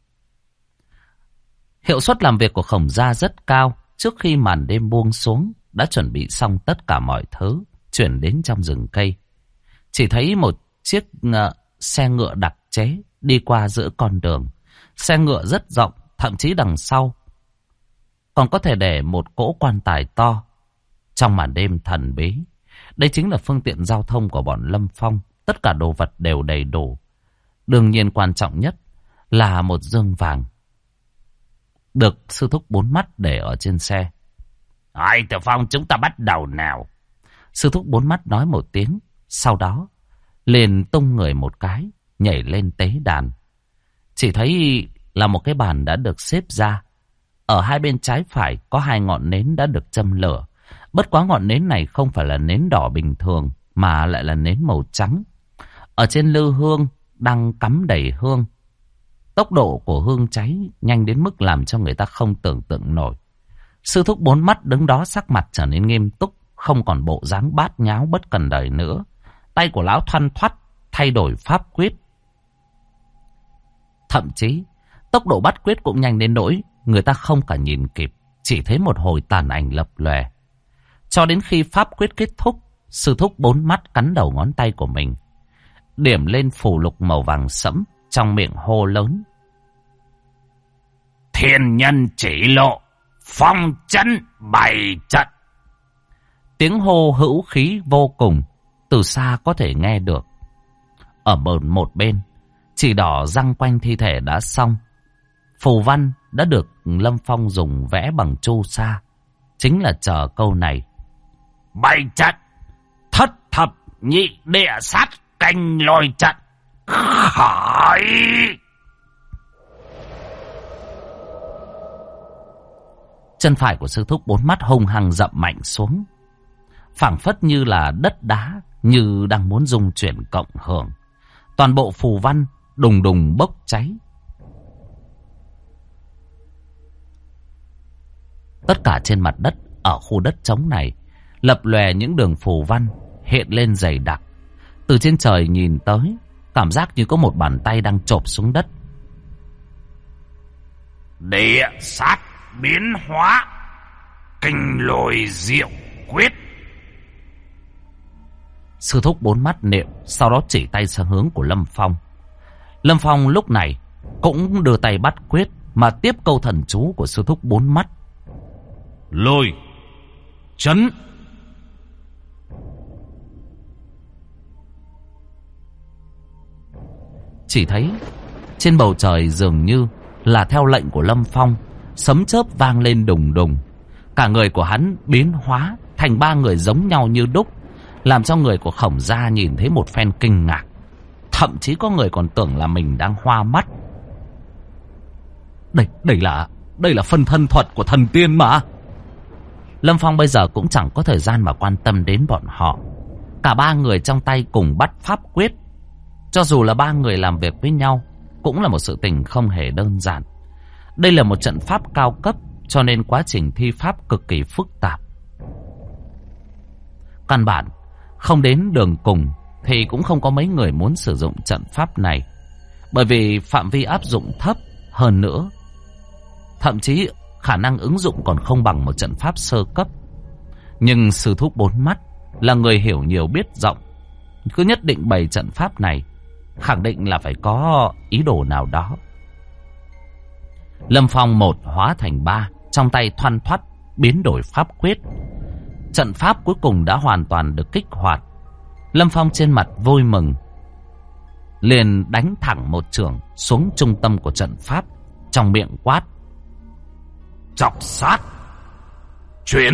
Hiệu suất làm việc của Khổng gia rất cao. Trước khi màn đêm buông xuống, đã chuẩn bị xong tất cả mọi thứ, chuyển đến trong rừng cây. Chỉ thấy một chiếc xe ngựa đặc chế đi qua giữa con đường. Xe ngựa rất rộng, thậm chí đằng sau còn có thể để một cỗ quan tài to. Trong màn đêm thần bí, đây chính là phương tiện giao thông của bọn Lâm Phong. Tất cả đồ vật đều đầy đủ. Đương nhiên quan trọng nhất là một dương vàng, được sư thúc bốn mắt để ở trên xe. Ai, Tiểu Phong, chúng ta bắt đầu nào. Sư thúc bốn mắt nói một tiếng, sau đó liền tung người một cái, nhảy lên tế đàn. Chỉ thấy là một cái bàn đã được xếp ra. Ở hai bên trái phải có hai ngọn nến đã được châm lửa. Bất quá ngọn nến này không phải là nến đỏ bình thường, mà lại là nến màu trắng. Ở trên lư hương đang cắm đầy hương. Tốc độ của hương cháy nhanh đến mức làm cho người ta không tưởng tượng nổi. Sư thúc bốn mắt đứng đó sắc mặt trở nên nghiêm túc, không còn bộ dáng bát nháo bất cần đời nữa. Tay của lão thoăn thoắt thay đổi pháp quyết. Thậm chí tốc độ bắt quyết cũng nhanh đến nỗi người ta không cả nhìn kịp. chỉ thấy một hồi tàn ảnh lập lòe. Cho đến khi pháp quyết kết thúc, sư thúc bốn mắt cắn đầu ngón tay của mình, điểm lên phù lục màu vàng sẫm, trong miệng hô lớn: Thiên nhân chỉ lộ, phong chân bày trận. Tiếng hô hữu khí vô cùng, từ xa có thể nghe được. Ở một bên, chỉ đỏ răng quanh thi thể đã xong. Phù văn đã được Lâm Phong dùng vẽ bằng chu sa, chính là chờ câu này: bày trận, thất thập nhị địa sát canh lôi trận, khởi. Chân phải của sư thúc bốn mắt hung hăng dậm mạnh xuống, phảng phất như là đất đá, như đang muốn dung chuyển cộng hưởng. Toàn bộ phù văn đùng đùng bốc cháy. Tất cả trên mặt đất ở khu đất trống này lập lòe những đường phù văn hiện lên dày đặc. Từ trên trời nhìn tới, cảm giác như có một bàn tay đang chộp xuống đất. Địa sát biến hóa, kinh lôi diệu quyết. Sư thúc bốn mắt niệm, sau đó chỉ tay sang hướng của Lâm Phong. Lâm Phong lúc này cũng đưa tay bắt quyết, mà tiếp câu thần chú của sư thúc bốn mắt: lôi chấn. Chỉ thấy trên bầu trời dường như là theo lệnh của Lâm Phong, sấm chớp vang lên đùng đùng. Cả người của hắn biến hóa thành ba người giống nhau như đúc, làm cho người của Khổng Gia nhìn thấy một phen kinh ngạc. Thậm chí có người còn tưởng là mình đang hoa mắt. Đây là phân thân thuật của thần tiên mà. Lâm Phong bây giờ cũng chẳng có thời gian mà quan tâm đến bọn họ. Cả ba người trong tay cùng bắt pháp quyết. Cho dù là ba người làm việc với nhau, cũng là một sự tình không hề đơn giản. Đây là một trận pháp cao cấp, cho nên quá trình thi pháp cực kỳ phức tạp. Căn bản không đến đường cùng thì cũng không có mấy người muốn sử dụng trận pháp này, bởi vì phạm vi áp dụng thấp, hơn nữa thậm chí khả năng ứng dụng còn không bằng một trận pháp sơ cấp. Nhưng sư thúc bốn mắt là người hiểu nhiều biết rộng, cứ nhất định bày trận pháp này, khẳng định là phải có ý đồ nào đó. Lâm Phong một hóa thành ba, trong tay thoăn thoắt biến đổi pháp quyết. Trận pháp cuối cùng đã hoàn toàn được kích hoạt. Lâm Phong trên mặt vui mừng, liền đánh thẳng một chưởng xuống trung tâm của trận pháp, trong miệng quát: chọc sát, chuyển.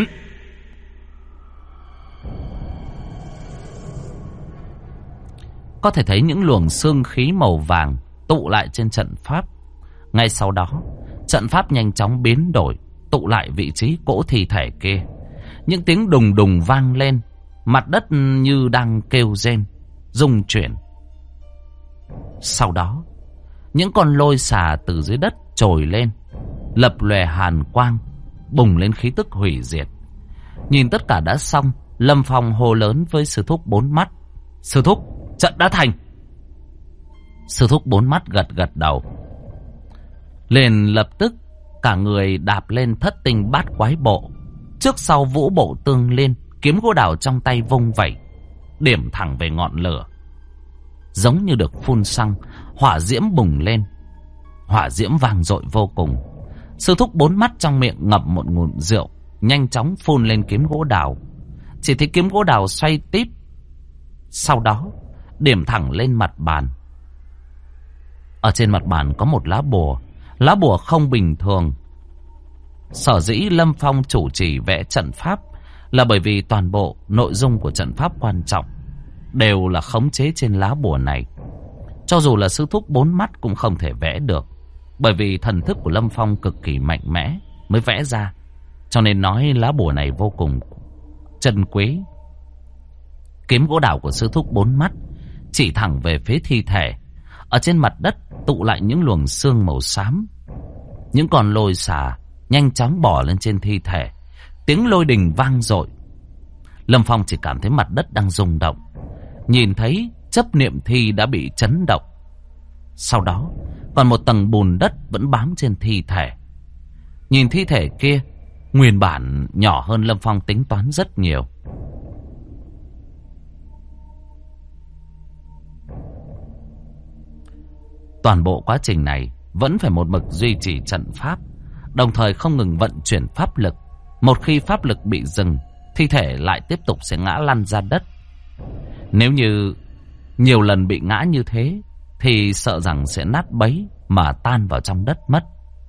Có thể thấy những luồng xương khí màu vàng tụ lại trên trận pháp. Ngay sau đó, trận pháp nhanh chóng biến đổi, tụ lại vị trí cỗ thi thể kia. Những tiếng đùng đùng vang lên, mặt đất như đang kêu rên, rung chuyển. Sau đó, những con lôi xà từ dưới đất trồi lên, lập lòe hàn quang, bùng lên khí tức hủy diệt. Nhìn tất cả đã xong, Lâm Phong hô lớn với sư thúc bốn mắt: sư thúc, trận đã thành. Sư thúc bốn mắt gật gật đầu, liền lập tức cả người đạp lên thất tinh bát quái bộ, trước sau vũ bộ tương liên, kiếm gỗ đào trong tay vung vẩy, điểm thẳng về ngọn lửa. Giống như được phun xăng, hỏa diễm bùng lên, hỏa diễm vang dội vô cùng. Sư thúc bốn mắt trong miệng ngậm một ngụm rượu, nhanh chóng phun lên kiếm gỗ đào. Chỉ thấy kiếm gỗ đào xoay tít, sau đó điểm thẳng lên mặt bàn. Ở trên mặt bàn có một lá bùa. Lá bùa không bình thường. Sở dĩ Lâm Phong chủ trì vẽ trận pháp là bởi vì toàn bộ nội dung của trận pháp quan trọng đều là khống chế trên lá bùa này. Cho dù là sư thúc bốn mắt cũng không thể vẽ được, bởi vì thần thức của Lâm Phong cực kỳ mạnh mẽ mới vẽ ra. Cho nên nói lá bùa này vô cùng chân quý. Kiếm gỗ đào của sư thúc bốn mắt chỉ thẳng về phía thi thể. Ở trên mặt đất tụ lại những luồng xương màu xám. Những con lôi xà nhanh chóng bò lên trên thi thể. Tiếng lôi đình vang dội. Lâm Phong chỉ cảm thấy mặt đất đang rung động, nhìn thấy chấp niệm thi đã bị chấn động. Sau đó còn một tầng bùn đất vẫn bám trên thi thể. Nhìn thi thể kia, Nguyên bản nhỏ hơn Lâm Phong tính toán rất nhiều. Toàn bộ quá trình này vẫn phải một mực duy trì trận pháp, đồng thời không ngừng vận chuyển pháp lực. Một khi pháp lực bị dừng, thi thể lại tiếp tục sẽ ngã lăn ra đất. Nếu như nhiều lần bị ngã như thế thì sợ rằng sẽ nát bấy mà tan vào trong đất mất.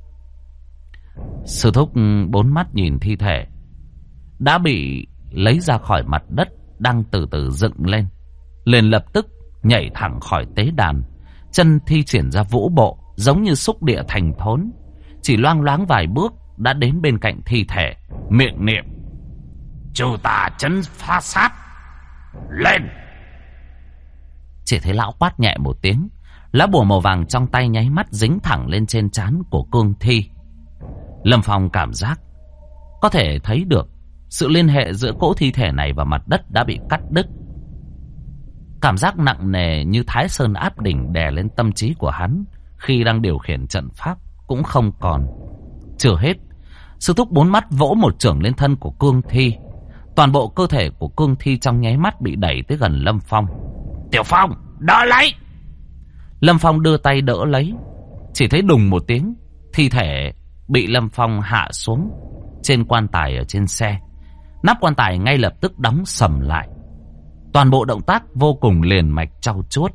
Sư thúc bốn mắt nhìn thi thể đã bị lấy ra khỏi mặt đất, đang từ từ dựng lên, liền lập tức nhảy thẳng khỏi tế đàn, chân thi triển ra vũ bộ, giống như xúc địa thành thốn. Chỉ loang loáng vài bước đã đến bên cạnh thi thể, miệng niệm: "Chu tà chấn phá sát, lên!" Chỉ thấy lão quát nhẹ một tiếng, lá bùa màu vàng trong tay nháy mắt dính thẳng lên trên trán của cương thi. Lâm Phong cảm giác có thể thấy được sự liên hệ giữa cỗ thi thể này và mặt đất đã bị cắt đứt. Cảm giác nặng nề như Thái Sơn áp đỉnh đè lên tâm trí của hắn khi đang điều khiển trận pháp cũng không còn. Chưa hết, sư thúc bốn mắt vỗ một chưởng lên thân của cương thi. Toàn bộ cơ thể của cương thi trong nháy mắt bị đẩy tới gần Lâm Phong. "Tiểu Phong, đỡ lấy!" Lâm Phong đưa tay đỡ lấy. Chỉ thấy đùng một tiếng, thi thể bị Lâm Phong hạ xuống trên quan tài ở trên xe. Nắp quan tài ngay lập tức đóng sầm lại. Toàn bộ động tác vô cùng liền mạch trau chuốt.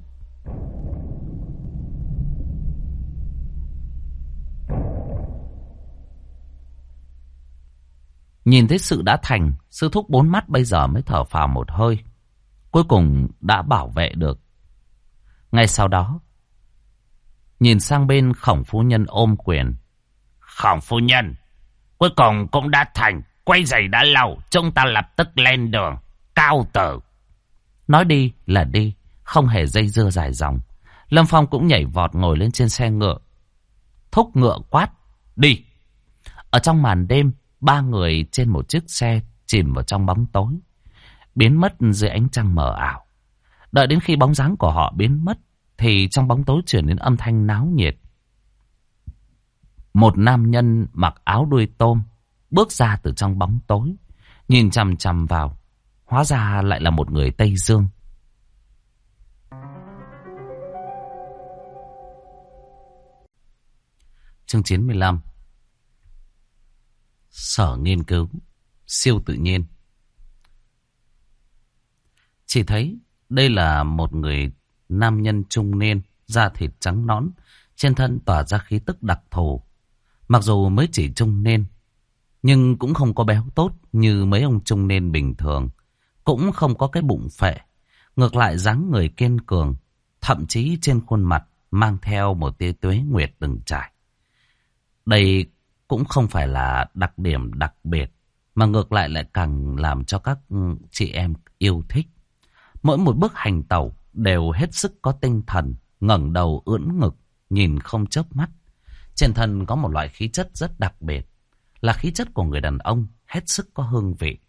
Nhìn thấy sự đã thành, sư thúc bốn mắt bây giờ mới thở phào một hơi. Cuối cùng đã bảo vệ được. Ngay sau đó, nhìn sang bên Khổng phu nhân ôm quyền: "Khổng phu nhân, cuối cùng cũng đã thành. Quay giày đã lâu, chúng ta lập tức lên đường. Cao tử!" Nói đi là đi, không hề dây dưa dài dòng. Lâm Phong cũng nhảy vọt ngồi lên trên xe ngựa, thúc ngựa quát: "Đi!" Ở trong màn đêm, ba người trên một chiếc xe chìm vào trong bóng tối, biến mất dưới ánh trăng mờ ảo. Đợi đến khi bóng dáng của họ biến mất thì trong bóng tối truyền đến âm thanh náo nhiệt. Một nam nhân mặc áo đuôi tôm bước ra từ trong bóng tối, nhìn chằm chằm vào. Hóa ra lại là một người Tây Dương. Chương 95. Sở nghiên cứu siêu tự nhiên. Chỉ thấy đây là một người nam nhân trung niên, da thịt trắng nõn, trên thân tỏa ra khí tức đặc thù. Mặc dù mới chỉ trung niên, nhưng cũng không có béo tốt như mấy ông trung niên bình thường, cũng không có cái bụng phệ, ngược lại dáng người kiên cường, thậm chí trên khuôn mặt mang theo một tia tuế nguyệt từng trải. Đây cũng không phải là đặc điểm đặc biệt, mà ngược lại lại càng làm cho các chị em yêu thích. Mỗi một bước hành tẩu đều hết sức có tinh thần, ngẩng đầu ưỡn ngực, nhìn không chớp mắt. Trên thân có một loại khí chất rất đặc biệt, là khí chất của người đàn ông, hết sức có hương vị.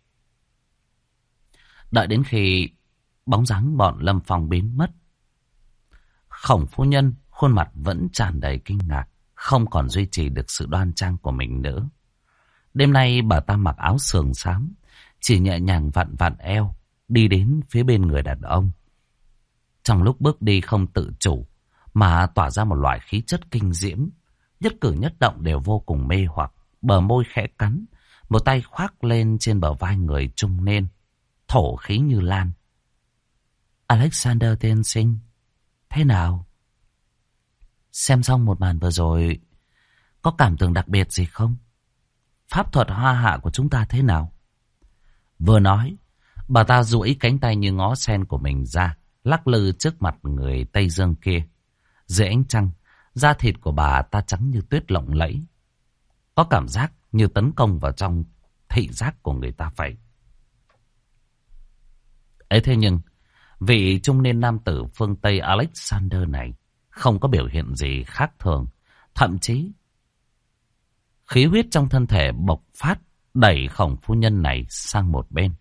Đợi đến khi bóng dáng bọn Lâm Phong biến mất, Khổng phu nhân khuôn mặt vẫn tràn đầy kinh ngạc, không còn duy trì được sự đoan trang của mình nữa. Đêm nay bà ta mặc áo sườn xám, chỉ nhẹ nhàng vặn vặn eo, đi đến phía bên người đàn ông. Trong lúc bước đi không tự chủ, mà tỏa ra một loại khí chất kinh diễm, nhất cử nhất động đều vô cùng mê hoặc. Bờ môi khẽ cắn, một tay khoác lên trên bờ vai người trung niên, thổ khí như lan. "Alexander tiên sinh, thế nào? Xem xong một màn vừa rồi, có cảm tưởng đặc biệt gì không? Pháp thuật hoa hạ của chúng ta thế nào?" Vừa nói, bà ta duỗi cánh tay như ngó sen của mình ra, lắc lư trước mặt người Tây Dương kia. Dưới ánh trăng, da thịt của bà ta trắng như tuyết lộng lẫy, có cảm giác như tấn công vào trong thị giác của người ta vậy. Ấy thế nhưng, vị trung niên nam tử phương Tây Alexander này không có biểu hiện gì khác thường. Thậm chí, khí huyết trong thân thể bộc phát, đẩy Khổng phu nhân này sang một bên.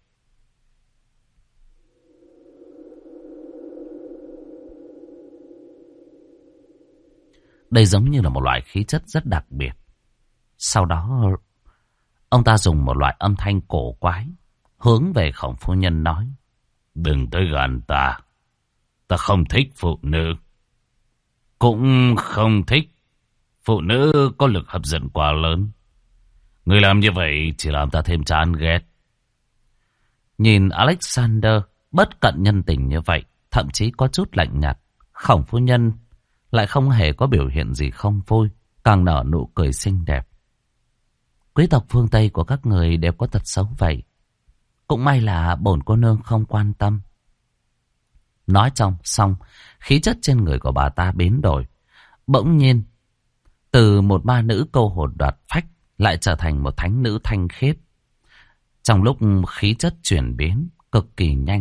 Đây giống như là một loại khí chất rất đặc biệt. Sau đó Ông ta dùng một loại âm thanh cổ quái, hướng về Khổng phu nhân nói. Đừng tới gần ta. Ta không thích phụ nữ. Cũng không thích phụ nữ có lực hấp dẫn quá lớn. Người làm như vậy chỉ làm ta thêm chán ghét. Nhìn Alexander bất cận nhân tình như vậy, thậm chí có chút lạnh nhạt, Khổng phu nhân lại không hề có biểu hiện gì không vui, càng nở nụ cười xinh đẹp. Quý tộc phương Tây của các người đều có tật xấu vậy. Cũng may là bổn cô nương không quan tâm. Nói xong, khí chất trên người của bà ta biến đổi. Bỗng nhiên, từ một ma nữ câu hồn đoạt phách lại trở thành một thánh nữ thanh khiết. Trong lúc khí chất chuyển biến cực kỳ nhanh.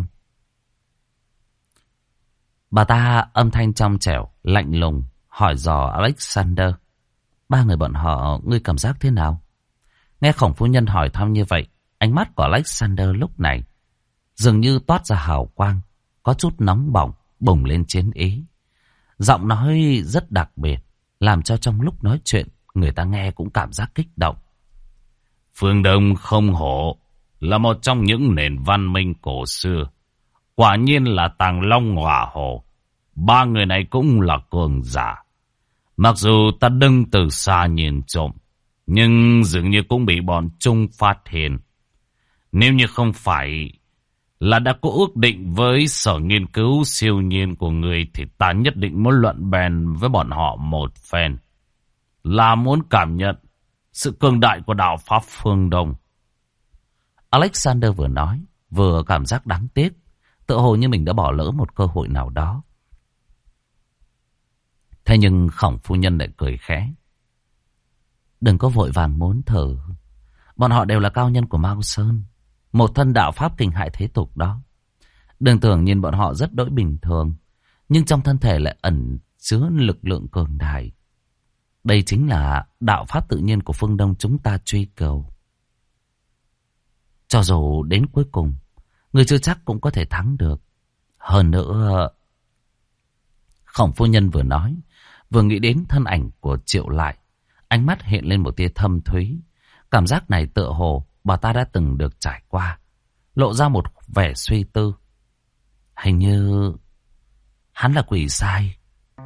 Bà ta âm thanh trong trẻo, lạnh lùng, hỏi dò Alexander. Ba người bọn họ, ngươi cảm giác thế nào? Nghe Khổng phu nhân hỏi thăm như vậy, ánh mắt của Alexander lúc này dường như toát ra hào quang, có chút nóng bỏng, bùng lên chiến ý. Giọng nói rất đặc biệt, làm cho trong lúc nói chuyện, người ta nghe cũng cảm giác kích động. Phương Đông không hổ là một trong những nền văn minh cổ xưa. Quả nhiên là Tàng Long Ngọa Hổ. Ba người này cũng là cường giả. Mặc dù ta đứng từ xa nhìn trộm, nhưng dường như cũng bị bọn Trung phát hiện. Nếu như không phải là đã có ước định với sở nghiên cứu siêu nhiên của người, thì ta nhất định muốn luận bèn với bọn họ một phen. Là muốn cảm nhận sự cường đại của đạo Pháp phương Đông. Alexander vừa nói, vừa cảm giác đáng tiếc, tựa hồ như mình đã bỏ lỡ một cơ hội nào đó. Thế nhưng Khổng phu nhân lại cười khẽ. Đừng có vội vàng muốn thử. Bọn họ đều là cao nhân của Mao Sơn, một thân đạo pháp kinh hại thế tục đó. Đừng tưởng nhìn bọn họ rất đỗi bình thường, nhưng trong thân thể lại ẩn chứa lực lượng cường đại. Đây chính là đạo pháp tự nhiên của phương Đông chúng ta truy cầu. Cho dù đến cuối cùng, người chưa chắc cũng có thể thắng được. Hơn nữa, Khổng phu nhân vừa nói, vừa nghĩ đến thân ảnh của Triệu Lại. Ánh mắt hiện lên một tia thâm thúy. Cảm giác này tựa hồ bà ta đã từng được trải qua. Lộ ra một vẻ suy tư. Hình như hắn là quỷ sai.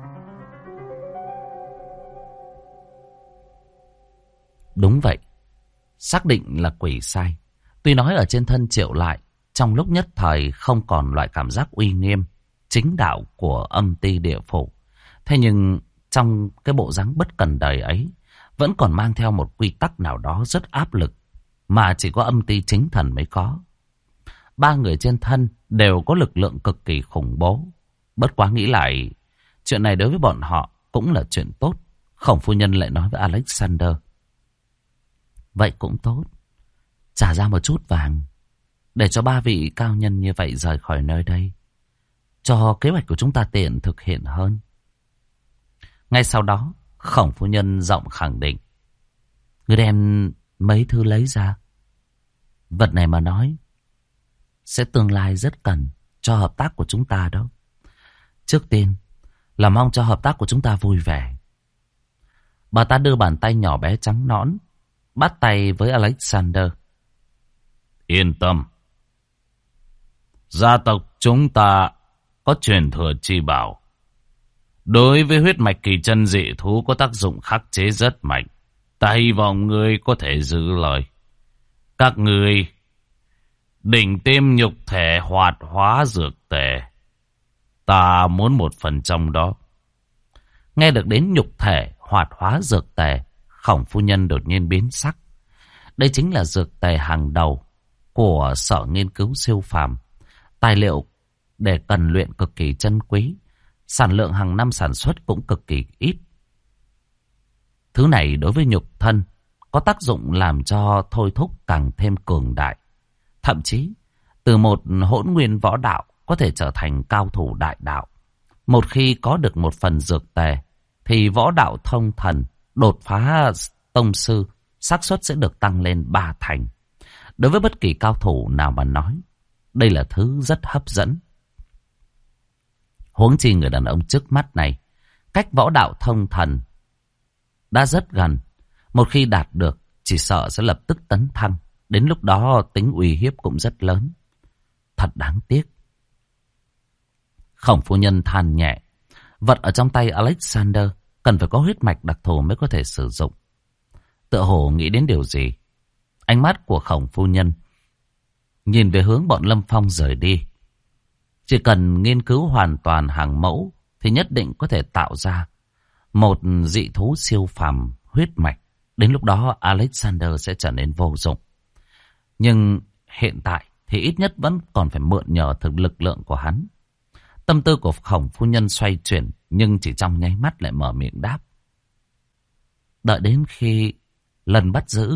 Đúng vậy, xác định là quỷ sai. Tuy nói ở trên thân Triệu Lại, trong lúc nhất thời không còn loại cảm giác uy nghiêm, chính đạo của âm ti địa phủ. Thế nhưng trong cái bộ dáng bất cần đời ấy, vẫn còn mang theo một quy tắc nào đó rất áp lực, mà chỉ có âm ti chính thần mới có. Ba người trên thân đều có lực lượng cực kỳ khủng bố. Bất quá nghĩ lại, chuyện này đối với bọn họ cũng là chuyện tốt. Khổng phu nhân lại nói với Alexander. Vậy cũng tốt. Trả ra một chút vàng, để cho ba vị cao nhân như vậy rời khỏi nơi đây, cho kế hoạch của chúng ta tiện thực hiện hơn. Ngay sau đó, Khổng phu nhân giọng khẳng định. Người đem mấy thứ lấy ra. Vật này mà nói, sẽ tương lai rất cần cho hợp tác của chúng ta đó. Trước tiên là mong cho hợp tác của chúng ta vui vẻ. Bà ta đưa bàn tay nhỏ bé trắng nõn, bắt tay với Alexander. Yên tâm. Gia tộc chúng ta có truyền thừa chi bảo. Đối với huyết mạch kỳ chân dị thú có tác dụng khắc chế rất mạnh. Ta hy vọng ngươi có thể giữ lời. Các ngươi đỉnh tiêm nhục thể hoạt hóa dược tề. Ta muốn một phần trong đó. Nghe được đến nhục thể hoạt hóa dược tề, Khổng phu nhân đột nhiên biến sắc. Đây chính là dược tề hàng đầu của sở nghiên cứu siêu phàm. Tài liệu để cần luyện cực kỳ chân quý. Sản lượng hàng năm sản xuất cũng cực kỳ ít. Thứ này đối với nhục thân có tác dụng làm cho thôi thúc càng thêm cường đại. Thậm chí từ một hỗn nguyên võ đạo có thể trở thành cao thủ đại đạo. Một khi có được một phần dược tề thì võ đạo thông thần, đột phá tông sư, xác suất sẽ được tăng lên 3 thành. Đối với bất kỳ cao thủ nào mà nói, đây là thứ rất hấp dẫn. Huống chi người đàn ông trước mắt này, cách võ đạo thông thần đã rất gần. Một khi đạt được chỉ sợ sẽ lập tức tấn thăng. Đến lúc đó tính uy hiếp cũng rất lớn. Thật đáng tiếc. Khổng phu nhân than nhẹ. Vật ở trong tay Alexander cần phải có huyết mạch đặc thù mới có thể sử dụng. Tựa hồ nghĩ đến điều gì. Ánh mắt của khổng phu nhân nhìn về hướng bọn Lâm Phong rời đi. Chỉ cần nghiên cứu hoàn toàn hàng mẫu thì nhất định có thể tạo ra một dị thú siêu phàm huyết mạch. Đến lúc đó Alexander sẽ trở nên vô dụng. Nhưng hiện tại thì ít nhất vẫn còn phải mượn nhờ thực lực lượng của hắn. Tâm tư của khổng phu nhân xoay chuyển, nhưng chỉ trong nháy mắt lại mở miệng đáp. Đợi đến khi lần bắt giữ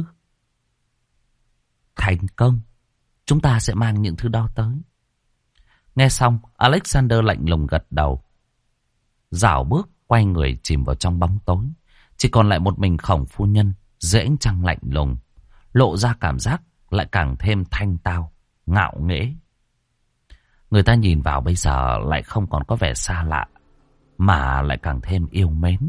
thành công, chúng ta sẽ mang những thứ đó tới. Nghe xong, Alexander lạnh lùng gật đầu. Dảo bước quay người chìm vào trong bóng tối. Chỉ còn lại một mình khổng phu nhân dưới ánh trăng lạnh lùng, lộ ra cảm giác lại càng thêm thanh tao, ngạo nghễ. Người ta nhìn vào bây giờ lại không còn có vẻ xa lạ, mà lại càng thêm yêu mến.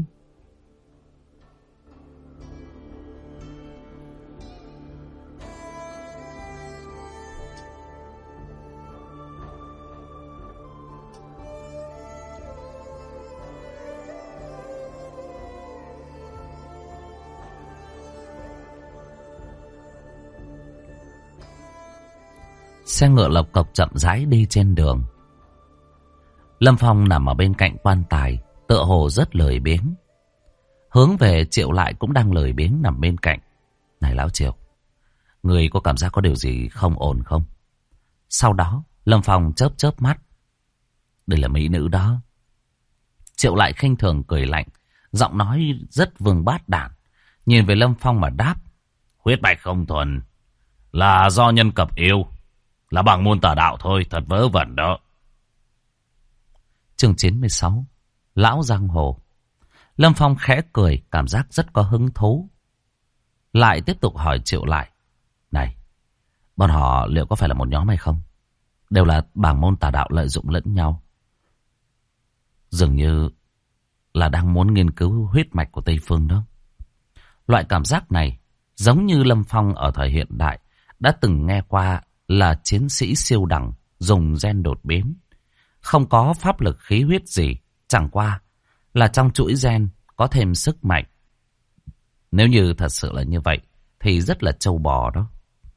Xe ngựa lộc cộc chậm rãi đi trên đường. Lâm Phong nằm ở bên cạnh quan tài, tựa hồ rất lười biếng. Hướng về Triệu Lại cũng đang lười biếng nằm bên cạnh. Này lão Triệu, người có cảm giác có điều gì không ổn không? Sau đó Lâm Phong chớp chớp mắt. Đây là mỹ nữ đó. Triệu Lại khinh thường cười lạnh, giọng nói rất vương bát đản, nhìn về Lâm Phong mà đáp. Huyết mạch không thuần, là do nhân cập yêu, là bằng môn tà đạo thôi, thật vớ vẩn đó. Chương 96, Lão Giang Hồ. Lâm Phong khẽ cười, cảm giác rất có hứng thú. Lại tiếp tục hỏi Triệu Lại. Này, bọn họ liệu có phải là một nhóm hay không? Đều là bảng môn tà đạo lợi dụng lẫn nhau. Dường như là đang muốn nghiên cứu huyết mạch của Tây Phương đó. Loại cảm giác này giống như Lâm Phong ở thời hiện đại đã từng nghe qua là chiến sĩ siêu đẳng dùng gen đột biến. Không có pháp lực khí huyết gì, chẳng qua là trong chuỗi gen có thêm sức mạnh. Nếu như thật sự là như vậy thì rất là trâu bò đó.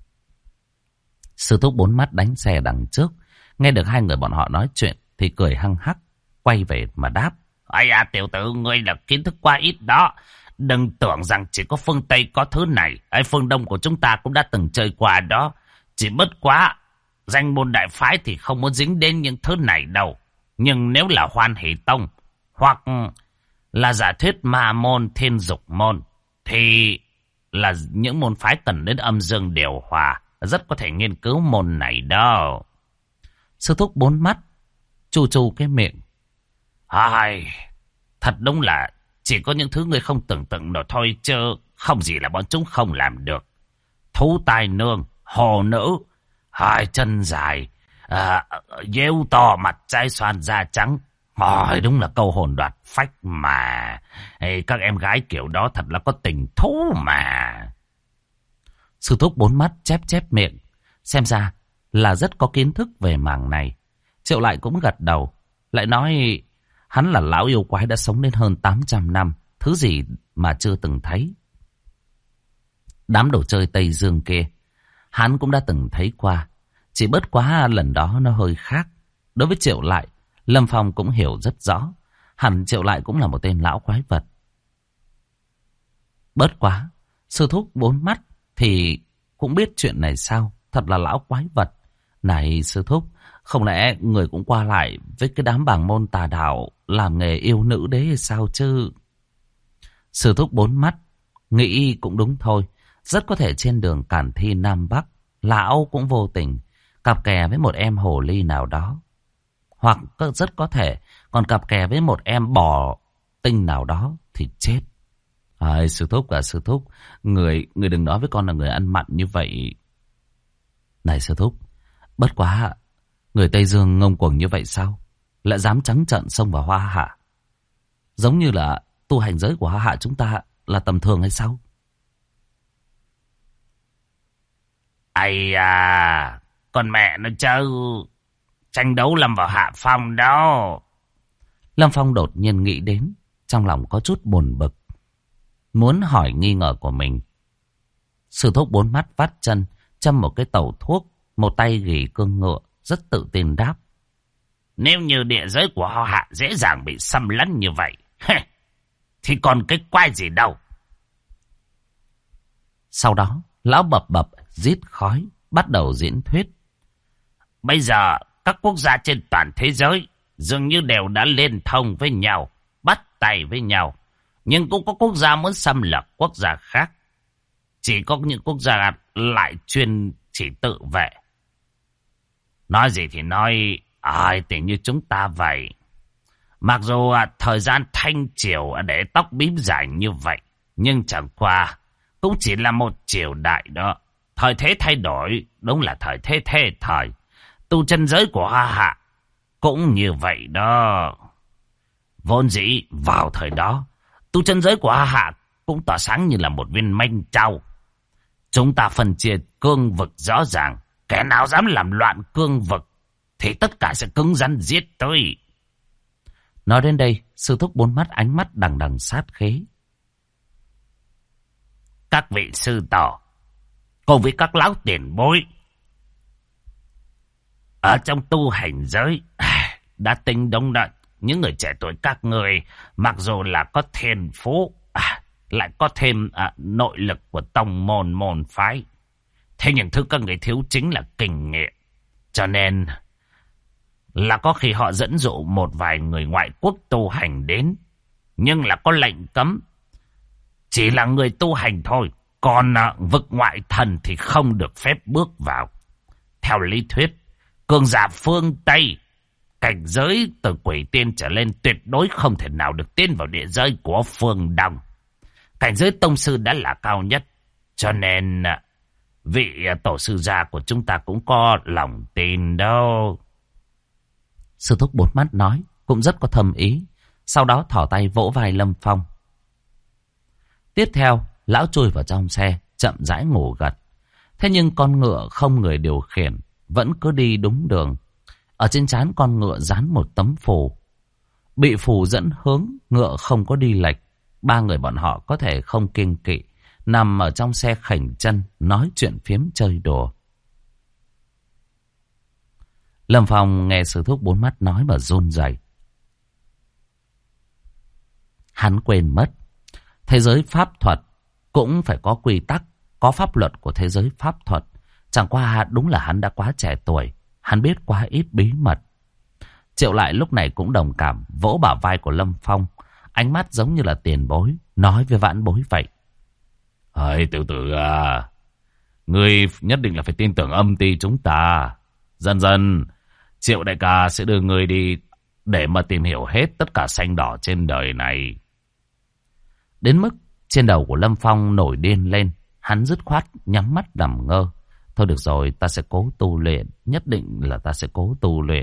Sư thúc bốn mắt đánh xe đằng trước, nghe được hai người bọn họ nói chuyện thì cười hăng hắc, quay về mà đáp. Ây à, tiểu tử, ngươi là kiến thức quá ít đó. Đừng tưởng rằng chỉ có phương Tây có thứ này. Ở phương Đông của chúng ta cũng đã từng chơi qua đó. Chỉ bất quá danh môn đại phái thì không muốn dính đến những thứ này đâu. Nhưng nếu là Hoan Hỷ Tông hoặc là giả thuyết Ma môn, Thiên Dục môn thì là những môn phái cần đến âm dương điều hòa, rất có thể nghiên cứu môn này đâu. Sư thúc bốn mắt chu chu cái miệng. Ai, thật đúng là chỉ có những thứ người không tưởng tượng nổi thôi, chứ không gì là bọn chúng không làm được. Thú tai nương, hồ nữ, hai chân dài, dêu to, mặt trái xoan, da trắng. Đúng là câu hồn đoạt phách mà. Các em gái kiểu đó thật là có tình thú mà. Sư thúc bốn mắt chép chép miệng, xem ra là rất có kiến thức về mảng này. Triệu Lại cũng gật đầu, lại nói hắn là lão yêu quái đã sống đến hơn 800 năm, thứ gì mà chưa từng thấy. Đám đồ chơi Tây Dương kia hắn cũng đã từng thấy qua, chỉ bất quá lần đó nó hơi khác. Đối với Triệu Lại, Lâm Phong cũng hiểu rất rõ, hẳn Triệu Lại cũng là một tên lão quái vật. Bất quá, sư thúc bốn mắt thì cũng biết chuyện này sao, thật là lão quái vật. Này sư thúc, không lẽ người cũng qua lại với cái đám bảng môn tà đạo làm nghề yêu nữ đấy hay sao chứ? Sư thúc bốn mắt nghĩ cũng đúng thôi, rất có thể trên đường Cản Thi Nam Bắc, lão cũng vô tình cặp kè với một em hồ ly nào đó, hoặc rất có thể còn cặp kè với một em bò tinh nào đó thì chết. Sư thúc à, sư thúc, người đừng nói với con là người ăn mặn như vậy. Này sư thúc, bất quá người Tây Dương ngông cuồng như vậy sao? Lại dám trắng trợn xông vào Hoa Hạ? Giống như là tu hành giới của Hoa Hạ chúng ta là tầm thường hay sao? Ây à, con mẹ nó chứ, tranh đấu Lâm vào hạ phong đó. Lâm Phong đột nhiên nghĩ đến, trong lòng có chút buồn bực, muốn hỏi nghi ngờ của mình. Sư thúc bốn mắt vắt chân, châm một cái tẩu thuốc, một tay ghì cương ngựa, rất tự tin đáp. Nếu như địa giới của họ Hạ dễ dàng bị xâm lấn như vậy, thì còn cái quái gì đâu. Sau đó, lão bập bập rít khói, bắt đầu diễn thuyết. Bây giờ, các quốc gia trên toàn thế giới dường như đều đã liên thông với nhau, bắt tay với nhau. Nhưng cũng có quốc gia muốn xâm lược quốc gia khác. Chỉ có những quốc gia lại chuyên chỉ tự vệ. Nói gì thì nói, ai tình như chúng ta vậy. Mặc dù thời gian Thanh Triều để tóc bím dài như vậy, nhưng chẳng qua cũng chỉ là một triều đại đó. Thời thế thay đổi, đúng là thời thế thê thời. Tu chân giới của Hoa Hạ cũng như vậy đó. Vốn dĩ vào thời đó, tu chân giới của Hoa Hạ cũng tỏa sáng như là một viên minh châu. Chúng ta phân chia cương vực rõ ràng. Kẻ nào dám làm loạn cương vực thì tất cả sẽ cứng rắn giết tới. Nói đến đây, sư thúc bốn mắt ánh mắt đằng đằng sát khí. Các vị sư tổ, cùng với các lão tiền bối, ở trong tu hành giới, đã tính đúng đắn. Những người trẻ tuổi các người, mặc dù là có thiên phú, lại có thêm nội lực của tông môn phái. Thế nhưng thứ các người thiếu chính là kinh nghiệm. Cho nên là có khi họ dẫn dụ một vài người ngoại quốc tu hành đến, nhưng là có lệnh cấm. Chỉ là người tu hành thôi, còn vực ngoại thần thì không được phép bước vào. Theo lý thuyết, cường giả phương Tây, cảnh giới từ quỷ tiên trở lên tuyệt đối không thể nào được tiến vào địa giới của phương Đông. Cảnh giới tông sư đã là cao nhất. Cho nên vị tổ sư gia của chúng ta cũng có lòng tin đâu. Sư thúc bốn mắt nói cũng rất có thâm ý. Sau đó thỏ tay vỗ vai Lâm Phong. Tiếp theo, lão chui vào trong xe, chậm rãi ngủ gật. Thế nhưng con ngựa không người điều khiển, vẫn cứ đi đúng đường. Ở trên trán con ngựa dán một tấm phù. Bị phù dẫn hướng, ngựa không có đi lệch. Ba người bọn họ có thể không kiêng kỵ, nằm ở trong xe khểnh chân, nói chuyện phiếm chơi đùa. Lâm Phong nghe sư thúc bốn mắt nói mà run rẩy. Hắn quên mất, thế giới pháp thuật cũng phải có quy tắc, có pháp luật của thế giới pháp thuật. Chẳng qua đúng là hắn đã quá trẻ tuổi, hắn biết quá ít bí mật. Triệu Lại lúc này cũng đồng cảm, vỗ bả vai của Lâm Phong, ánh mắt giống như là tiền bối, nói với vãn bối vậy. Ơi tiểu tử à, ngươi nhất định là phải tin tưởng âm ty chúng ta. Dần dần, Triệu đại ca sẽ đưa ngươi đi để mà tìm hiểu hết tất cả xanh đỏ trên đời này. Đến mức trên đầu của Lâm Phong nổi điên lên, hắn dứt khoát nhắm mắt nằm ngơ. Thôi được rồi, ta sẽ cố tu luyện, nhất định là ta sẽ cố tu luyện.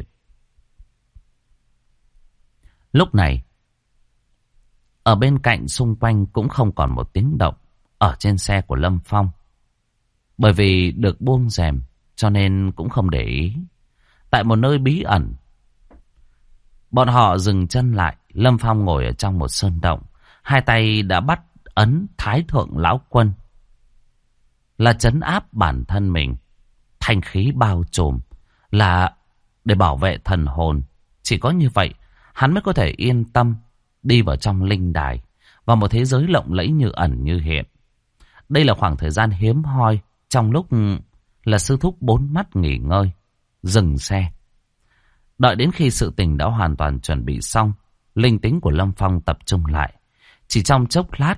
Lúc này, ở bên cạnh xung quanh cũng không còn một tiếng động ở trên xe của Lâm Phong. Bởi vì được buông rèm cho nên cũng không để ý. Tại một nơi bí ẩn, bọn họ dừng chân lại. Lâm Phong ngồi ở trong một sơn động, hai tay đã bắt ấn Thái Thượng Lão Quân, là trấn áp bản thân mình. Thanh khí bao trùm là để bảo vệ thần hồn. Chỉ có như vậy hắn mới có thể yên tâm đi vào trong linh đài, vào một thế giới lộng lẫy như ẩn như hiện. Đây là khoảng thời gian hiếm hoi trong lúc là sư thúc bốn mắt nghỉ ngơi, dừng xe. Đợi đến khi sự tình đã hoàn toàn chuẩn bị xong, linh tính của Lâm Phong tập trung lại. Chỉ trong chốc lát,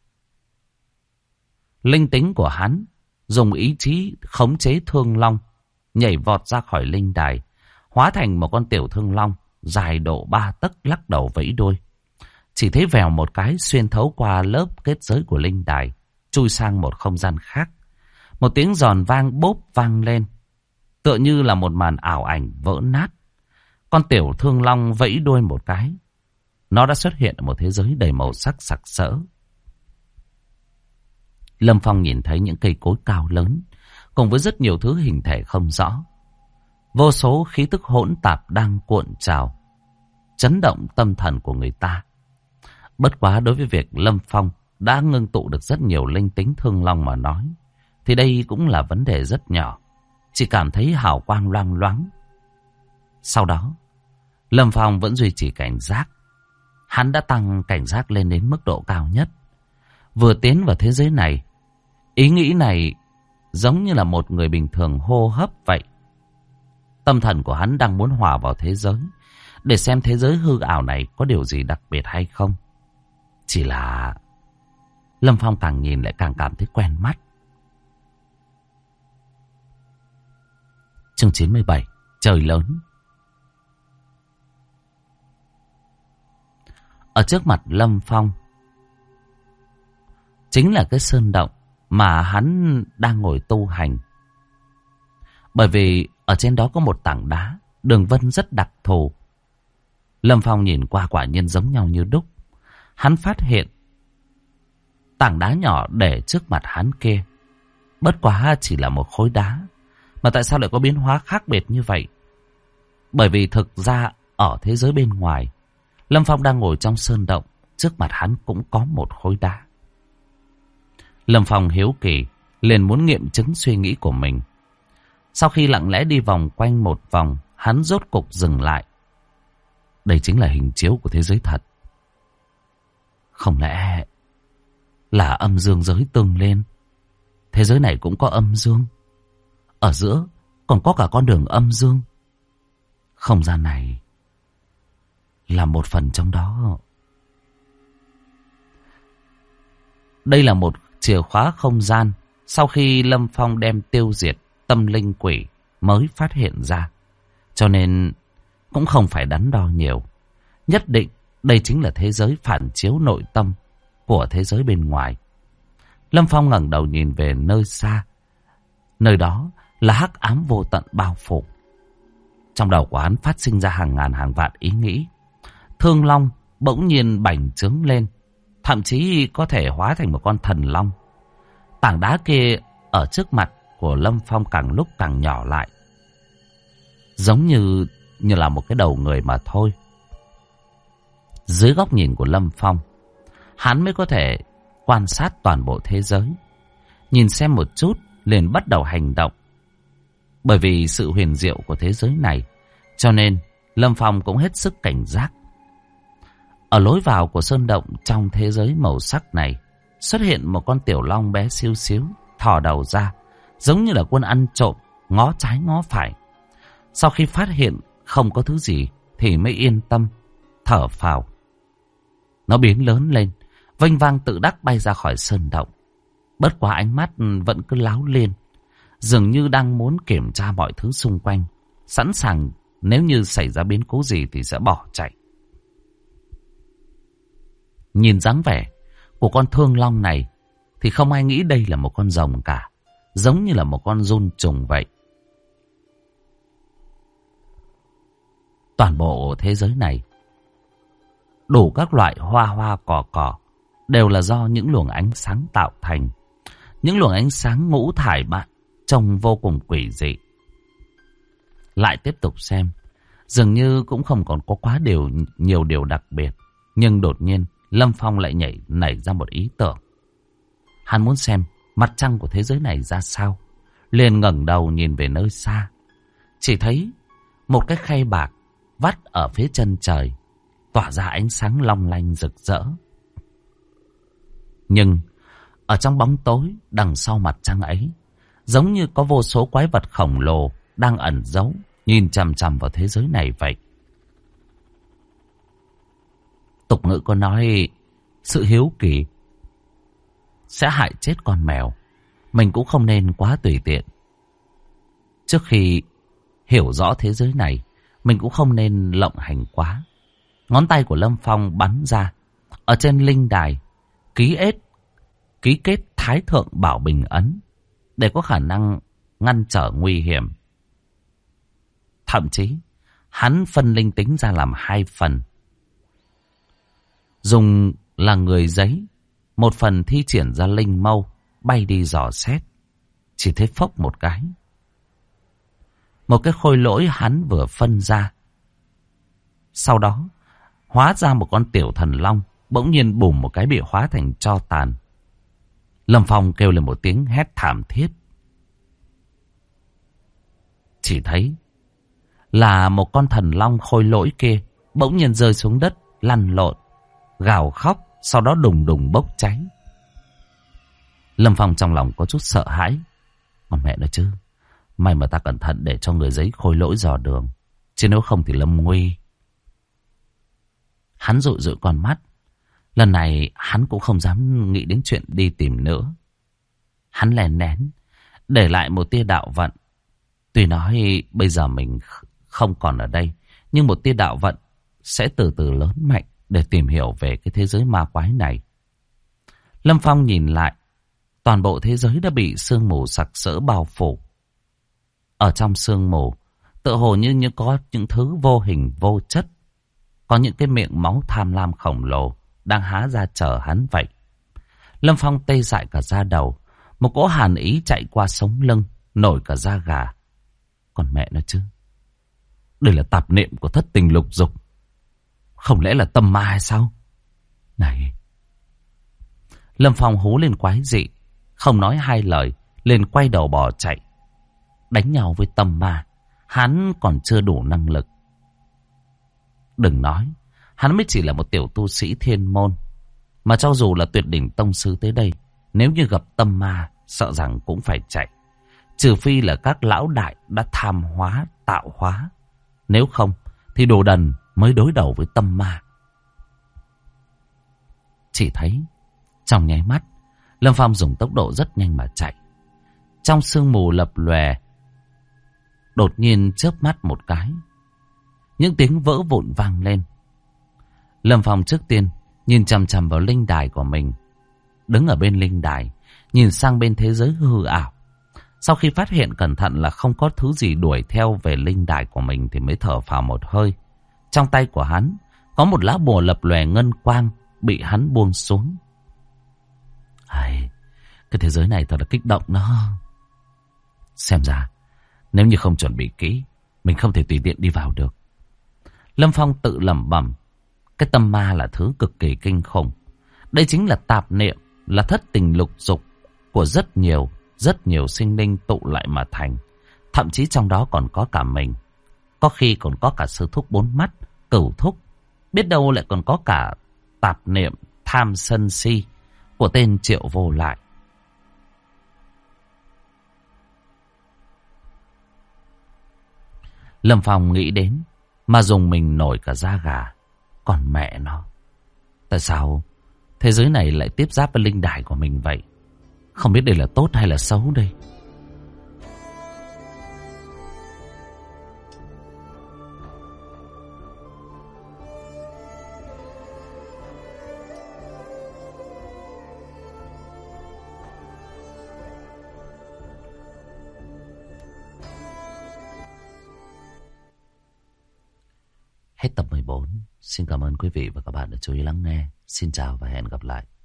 linh tính của hắn dùng ý chí khống chế thương long, nhảy vọt ra khỏi linh đài, hóa thành một con tiểu thương long dài độ 3 tấc, lắc đầu vẫy đuôi. Chỉ thấy vèo một cái xuyên thấu qua lớp kết giới của linh đài, chui sang một không gian khác. Một tiếng giòn vang bốp vang lên, tựa như là một màn ảo ảnh vỡ nát. Con tiểu thương long vẫy đuôi một cái, nó đã xuất hiện ở một thế giới đầy màu sắc sặc sỡ. Lâm Phong nhìn thấy những cây cối cao lớn, cùng với rất nhiều thứ hình thể không rõ. Vô số khí tức hỗn tạp đang cuộn trào, chấn động tâm thần của người ta. Bất quá đối với việc Lâm Phong đã ngưng tụ được rất nhiều linh tính thương long mà nói, thì đây cũng là vấn đề rất nhỏ, chỉ cảm thấy hào quang loang loáng. Sau đó, Lâm Phong vẫn duy trì cảnh giác. Hắn đã tăng cảnh giác lên đến mức độ cao nhất. Vừa tiến vào thế giới này, ý nghĩ này giống như là một người bình thường hô hấp vậy. Tâm thần của hắn đang muốn hòa vào thế giới, để xem thế giới hư ảo này có điều gì đặc biệt hay không. Chỉ là Lâm Phong càng nhìn lại càng cảm thấy quen mắt. Chương 97, trời lớn. Ở trước mặt Lâm Phong chính là cái sơn động mà hắn đang ngồi tu hành. Bởi vì ở trên đó có một tảng đá, đường vân rất đặc thù. Lâm Phong nhìn qua quả nhiên giống nhau như đúc. Hắn phát hiện tảng đá nhỏ để trước mặt hắn kia bất quá chỉ là một khối đá, mà tại sao lại có biến hóa khác biệt như vậy? Bởi vì thực ra ở thế giới bên ngoài, Lâm Phong đang ngồi trong sơn động, trước mặt hắn cũng có một khối đá. Lâm Phong hiếu kỳ, liền muốn nghiệm chứng suy nghĩ của mình. Sau khi lặng lẽ đi vòng quanh một vòng, hắn rốt cục dừng lại. Đây chính là hình chiếu của thế giới thật. Không lẽ là âm dương giới tương lên? Thế giới này cũng có âm dương, ở giữa còn có cả con đường âm dương. Không gian này là một phần trong đó. Đây là một chìa khóa không gian sau khi Lâm Phong đem tiêu diệt tâm linh quỷ mới phát hiện ra. Cho nên cũng không phải đắn đo nhiều. Nhất định đây chính là thế giới phản chiếu nội tâm của thế giới bên ngoài. Lâm Phong ngẩng đầu nhìn về nơi xa. Nơi đó là hắc ám vô tận bao phủ. Trong đầu của hắn phát sinh ra hàng ngàn hàng vạn ý nghĩ. Thương long bỗng nhiên bành trướng lên, thậm chí có thể hóa thành một con thần long. Tảng đá kia ở trước mặt của Lâm Phong càng lúc càng nhỏ lại, giống như là một cái đầu người mà thôi. Dưới góc nhìn của Lâm Phong, hắn mới có thể quan sát toàn bộ thế giới. Nhìn xem một chút liền bắt đầu hành động. Bởi vì sự huyền diệu của thế giới này, cho nên Lâm Phong cũng hết sức cảnh giác. Ở lối vào của sơn động trong thế giới màu sắc này, xuất hiện một con tiểu long bé xíu xíu, thò đầu ra, giống như là quân ăn trộm, ngó trái ngó phải. Sau khi phát hiện không có thứ gì thì mới yên tâm, thở phào. Nó biến lớn lên, vênh vang tự đắc bay ra khỏi sơn động. Bất quá ánh mắt vẫn cứ láo liên, dường như đang muốn kiểm tra mọi thứ xung quanh, sẵn sàng nếu như xảy ra biến cố gì thì sẽ bỏ chạy. Nhìn dáng vẻ của con thương long này thì không ai nghĩ đây là một con rồng cả, giống như là một con giun trùng vậy. Toàn bộ thế giới này, đủ các loại hoa hoa cỏ cỏ đều là do những luồng ánh sáng tạo thành. Những luồng ánh sáng ngũ thải bạn trông vô cùng quỷ dị. Lại tiếp tục xem, dường như cũng không còn có quá nhiều điều đặc biệt. Nhưng đột nhiên Lâm Phong lại nảy ra một ý tưởng. Hắn muốn xem mặt trăng của thế giới này ra sao. Liền ngẩng đầu nhìn về nơi xa. Chỉ thấy một cái khay bạc vắt ở phía chân trời, tỏa ra ánh sáng long lanh rực rỡ. Nhưng ở trong bóng tối đằng sau mặt trăng ấy, giống như có vô số quái vật khổng lồ đang ẩn giấu, nhìn chằm chằm vào thế giới này vậy. Tục ngữ có nói, sự hiếu kỳ sẽ hại chết con mèo. Mình cũng không nên quá tùy tiện. Trước khi hiểu rõ thế giới này, mình cũng không nên lộng hành quá. Ngón tay của Lâm Phong bắn ra, ở trên linh đài ký kết Thái Thượng Bảo Bình Ấn, để có khả năng ngăn trở nguy hiểm. Thậm chí hắn phân linh tính ra làm 2 phần. Dùng là người giấy, một phần thi triển ra linh mâu bay đi dò xét. chỉ thấy phốc một cái. Một cái khôi lỗi hắn vừa phân ra. Sau đó, hóa ra một con tiểu thần long, bỗng nhiên bùm một cái bị hóa thành tro tàn. Lâm Phong kêu lên một tiếng hét thảm thiết. Chỉ thấy là một con thần long khôi lỗi kia bỗng nhiên rơi xuống đất, lăn lộn, gào khóc, sau đó đùng đùng bốc cháy. Lâm Phong trong lòng có chút sợ hãi. Còn mẹ nó chứ, may mà ta cẩn thận để cho người giấy khôi lỗi dò đường, chứ nếu không thì lâm nguy. Hắn dụi dụi con mắt. Lần này hắn cũng không dám nghĩ đến chuyện đi tìm nữa. Hắn lén nén để lại một tia đạo vận. Tuy nói bây giờ mình không còn ở đây, nhưng một tia đạo vận sẽ từ từ lớn mạnh để tìm hiểu về cái thế giới ma quái này. Lâm Phong nhìn lại, toàn bộ thế giới đã bị sương mù sặc sỡ bao phủ. Ở trong sương mù, tựa hồ như có những thứ vô hình vô chất, có những cái miệng máu tham lam khổng lồ đang há ra chờ hắn vậy. Lâm Phong tê dại cả da đầu, một cỗ hàn ý chạy qua sống lưng, nổi cả da gà. Còn mẹ nó chứ, đây là tạp niệm của thất tình lục dục, không lẽ là tâm ma hay sao? Này! Lâm Phong hú lên quái dị, không nói hai lời, liền quay đầu bỏ chạy. Đánh nhau với tâm ma, hắn còn chưa đủ năng lực. Đừng nói, hắn mới chỉ là một tiểu tu sĩ thiên môn, mà cho dù là tuyệt đỉnh tông sư tới đây, nếu như gặp tâm ma, sợ rằng cũng phải chạy. Trừ phi là các lão đại đã tham hóa, tạo hóa. Nếu không, thì đồ đần mới đối đầu với tâm ma. Chỉ thấy, trong nháy mắt, Lâm Phong dùng tốc độ rất nhanh mà chạy. Trong sương mù lập lòe, đột nhiên chớp mắt một cái, những tiếng vỡ vụn vang lên. Lâm Phong trước tiên nhìn chằm chằm vào linh đài của mình, đứng ở bên linh đài, nhìn sang bên thế giới hư ảo. Sau khi phát hiện cẩn thận là không có thứ gì đuổi theo về linh đài của mình thì mới thở phào một hơi. Trong tay của hắn có một lá bùa lập lòe ngân quang bị hắn buông xuống. Cái thế giới này thật là kích động đó. Xem ra nếu như không chuẩn bị kỹ, mình không thể tùy tiện đi vào được. Lâm Phong tự lẩm bẩm, cái tâm ma là thứ cực kỳ kinh khủng. Đây chính là tạp niệm, là thất tình lục dục của rất nhiều sinh linh tụ lại mà thành. Thậm chí trong đó còn có cả mình. Có khi còn có cả sư thúc bốn mắt, cửu thúc. Biết đâu lại còn có cả tạp niệm tham sân si của tên Triệu Vô Lại. Lâm Phong nghĩ đến mà dùng mình nổi cả da gà. Còn mẹ nó, tại sao thế giới này lại tiếp giáp với linh đài của mình vậy? Không biết đây là tốt hay là xấu đây. Hết tập 14. Xin cảm ơn quý vị và các bạn đã chú ý lắng nghe. Xin chào và hẹn gặp lại.